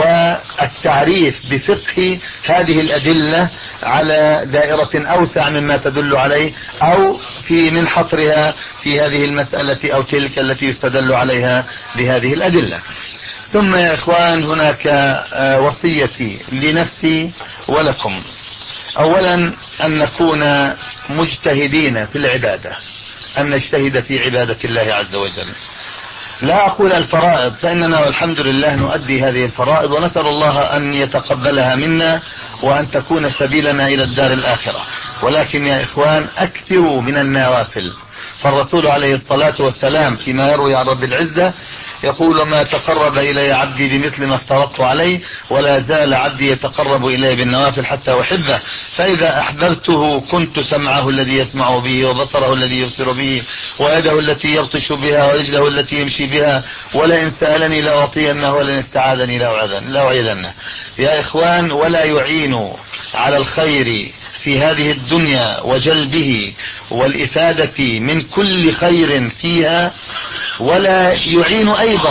Speaker 3: والتعريف بفقه هذه الأدلة على دائرة أوسع مما تدل عليه، أو في من حصرها في هذه المسألة أو تلك التي يستدل عليها بهذه الأدلة. ثم يا إخوان هناك وصيتي لنفسي ولكم، أولا أن نكون مجتهدين في العبادة، أن نجتهد في عبادة الله عز وجل. لا أقول الفرائض، فإننا والحمد لله نؤدي هذه الفرائض ونسأل الله أن يتقبلها منا وأن تكون سبيلنا إلى الدار الآخرة، ولكن يا إخوان أكثروا من النوافل. فالرسول عليه الصلاة والسلام فيما يروي عن رب العزة يقول: ما تقرب إلي عبدي بمثل ما افترضت عليه، ولا زال عبدي يتقرب إلي بالنوافل حتى أحبه، فإذا أحببته كنت سمعه الذي يسمع به، وبصره الذي يبصر به، ويده التي يبطش بها، ورجله التي يمشي بها، ولئن سألني لأعطينه، ولئن استعاذني لأعيذنه. يا إخوان، ولا يعين على الخير في هذه الدنيا وجلبه والإفادة من كل خير فيها، ولا يعين أيضا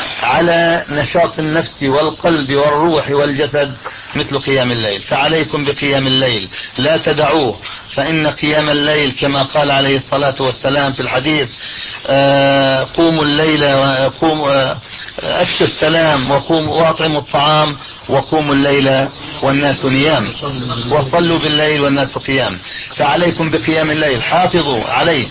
Speaker 3: على نشاط النفس والقلب والروح والجسد مثل قيام الليل. فعليكم بقيام الليل، لا تدعوه، فإن قيام الليل كما قال عليه الصلاة والسلام في الحديث: آه قوموا الليل وقوموا أفشوا السلام وقوموا وأطعموا الطعام وقوموا الليل والناس نيام، وصلوا بالليل والناس قيام. فعليكم بقيام الليل، حافظوا عليه،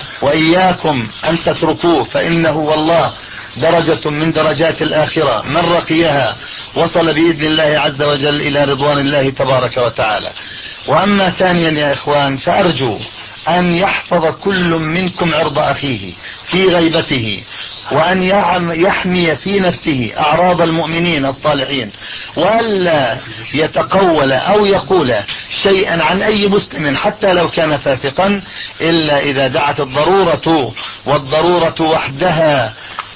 Speaker 3: وإياكم أن تتركوه، فإنه والله درجة من درجات الآخرة، من رقيها وصل بإذن الله عز وجل إلى رضوان الله تبارك وتعالى. وأما ثانيا يا إخوان، فأرجو أن يحفظ كل منكم عرض أخيه في غيبته، وأن يحمي في نفسه أعراض المؤمنين الصالحين، وألا يتقول أو يقول شيئا عن أي مسلم حتى لو كان فاسقا إلا إذا دعت الضرورة، والضرورة وحدها،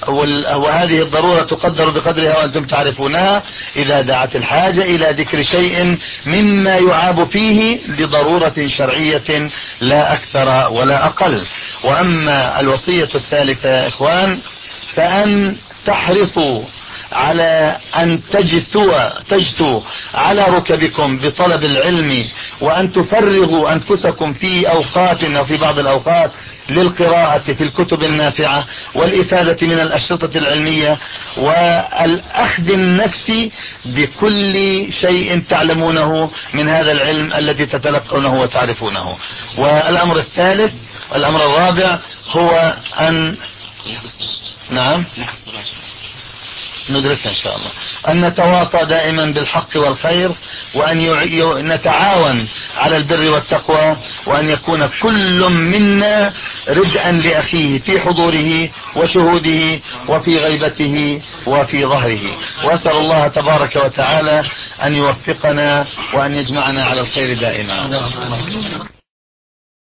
Speaker 3: وهذه الضرورة تقدر بقدرها وأنتم تعرفونها، إذا دعت الحاجة إلى ذكر شيء مما يعاب فيه لضرورة شرعية لا أكثر ولا أقل. وأما الوصية الثالثة يا إخوان، فأن تحرصوا على أن تجثوا تجثوا على ركبكم بطلب العلم، وأن تفرغوا أنفسكم في أوقات أو في بعض الأوقات للقراءة في الكتب النافعة والإفادة من الأشرطة العلمية، والأخذ النفسي بكل شيء تعلمونه من هذا العلم الذي تتلقونه وتعرفونه. والأمر الثالث الأمر الرابع هو أن نعم ندركها إن شاء الله، أن نتواصى دائما بالحق والخير، وأن نتعاون على البر والتقوى، وأن يكون كل منا ردءا لأخيه في حضوره وشهوده وفي غيبته وفي ظهره. وأسأل الله تبارك وتعالى أن يوفقنا وأن يجمعنا على الخير دائما.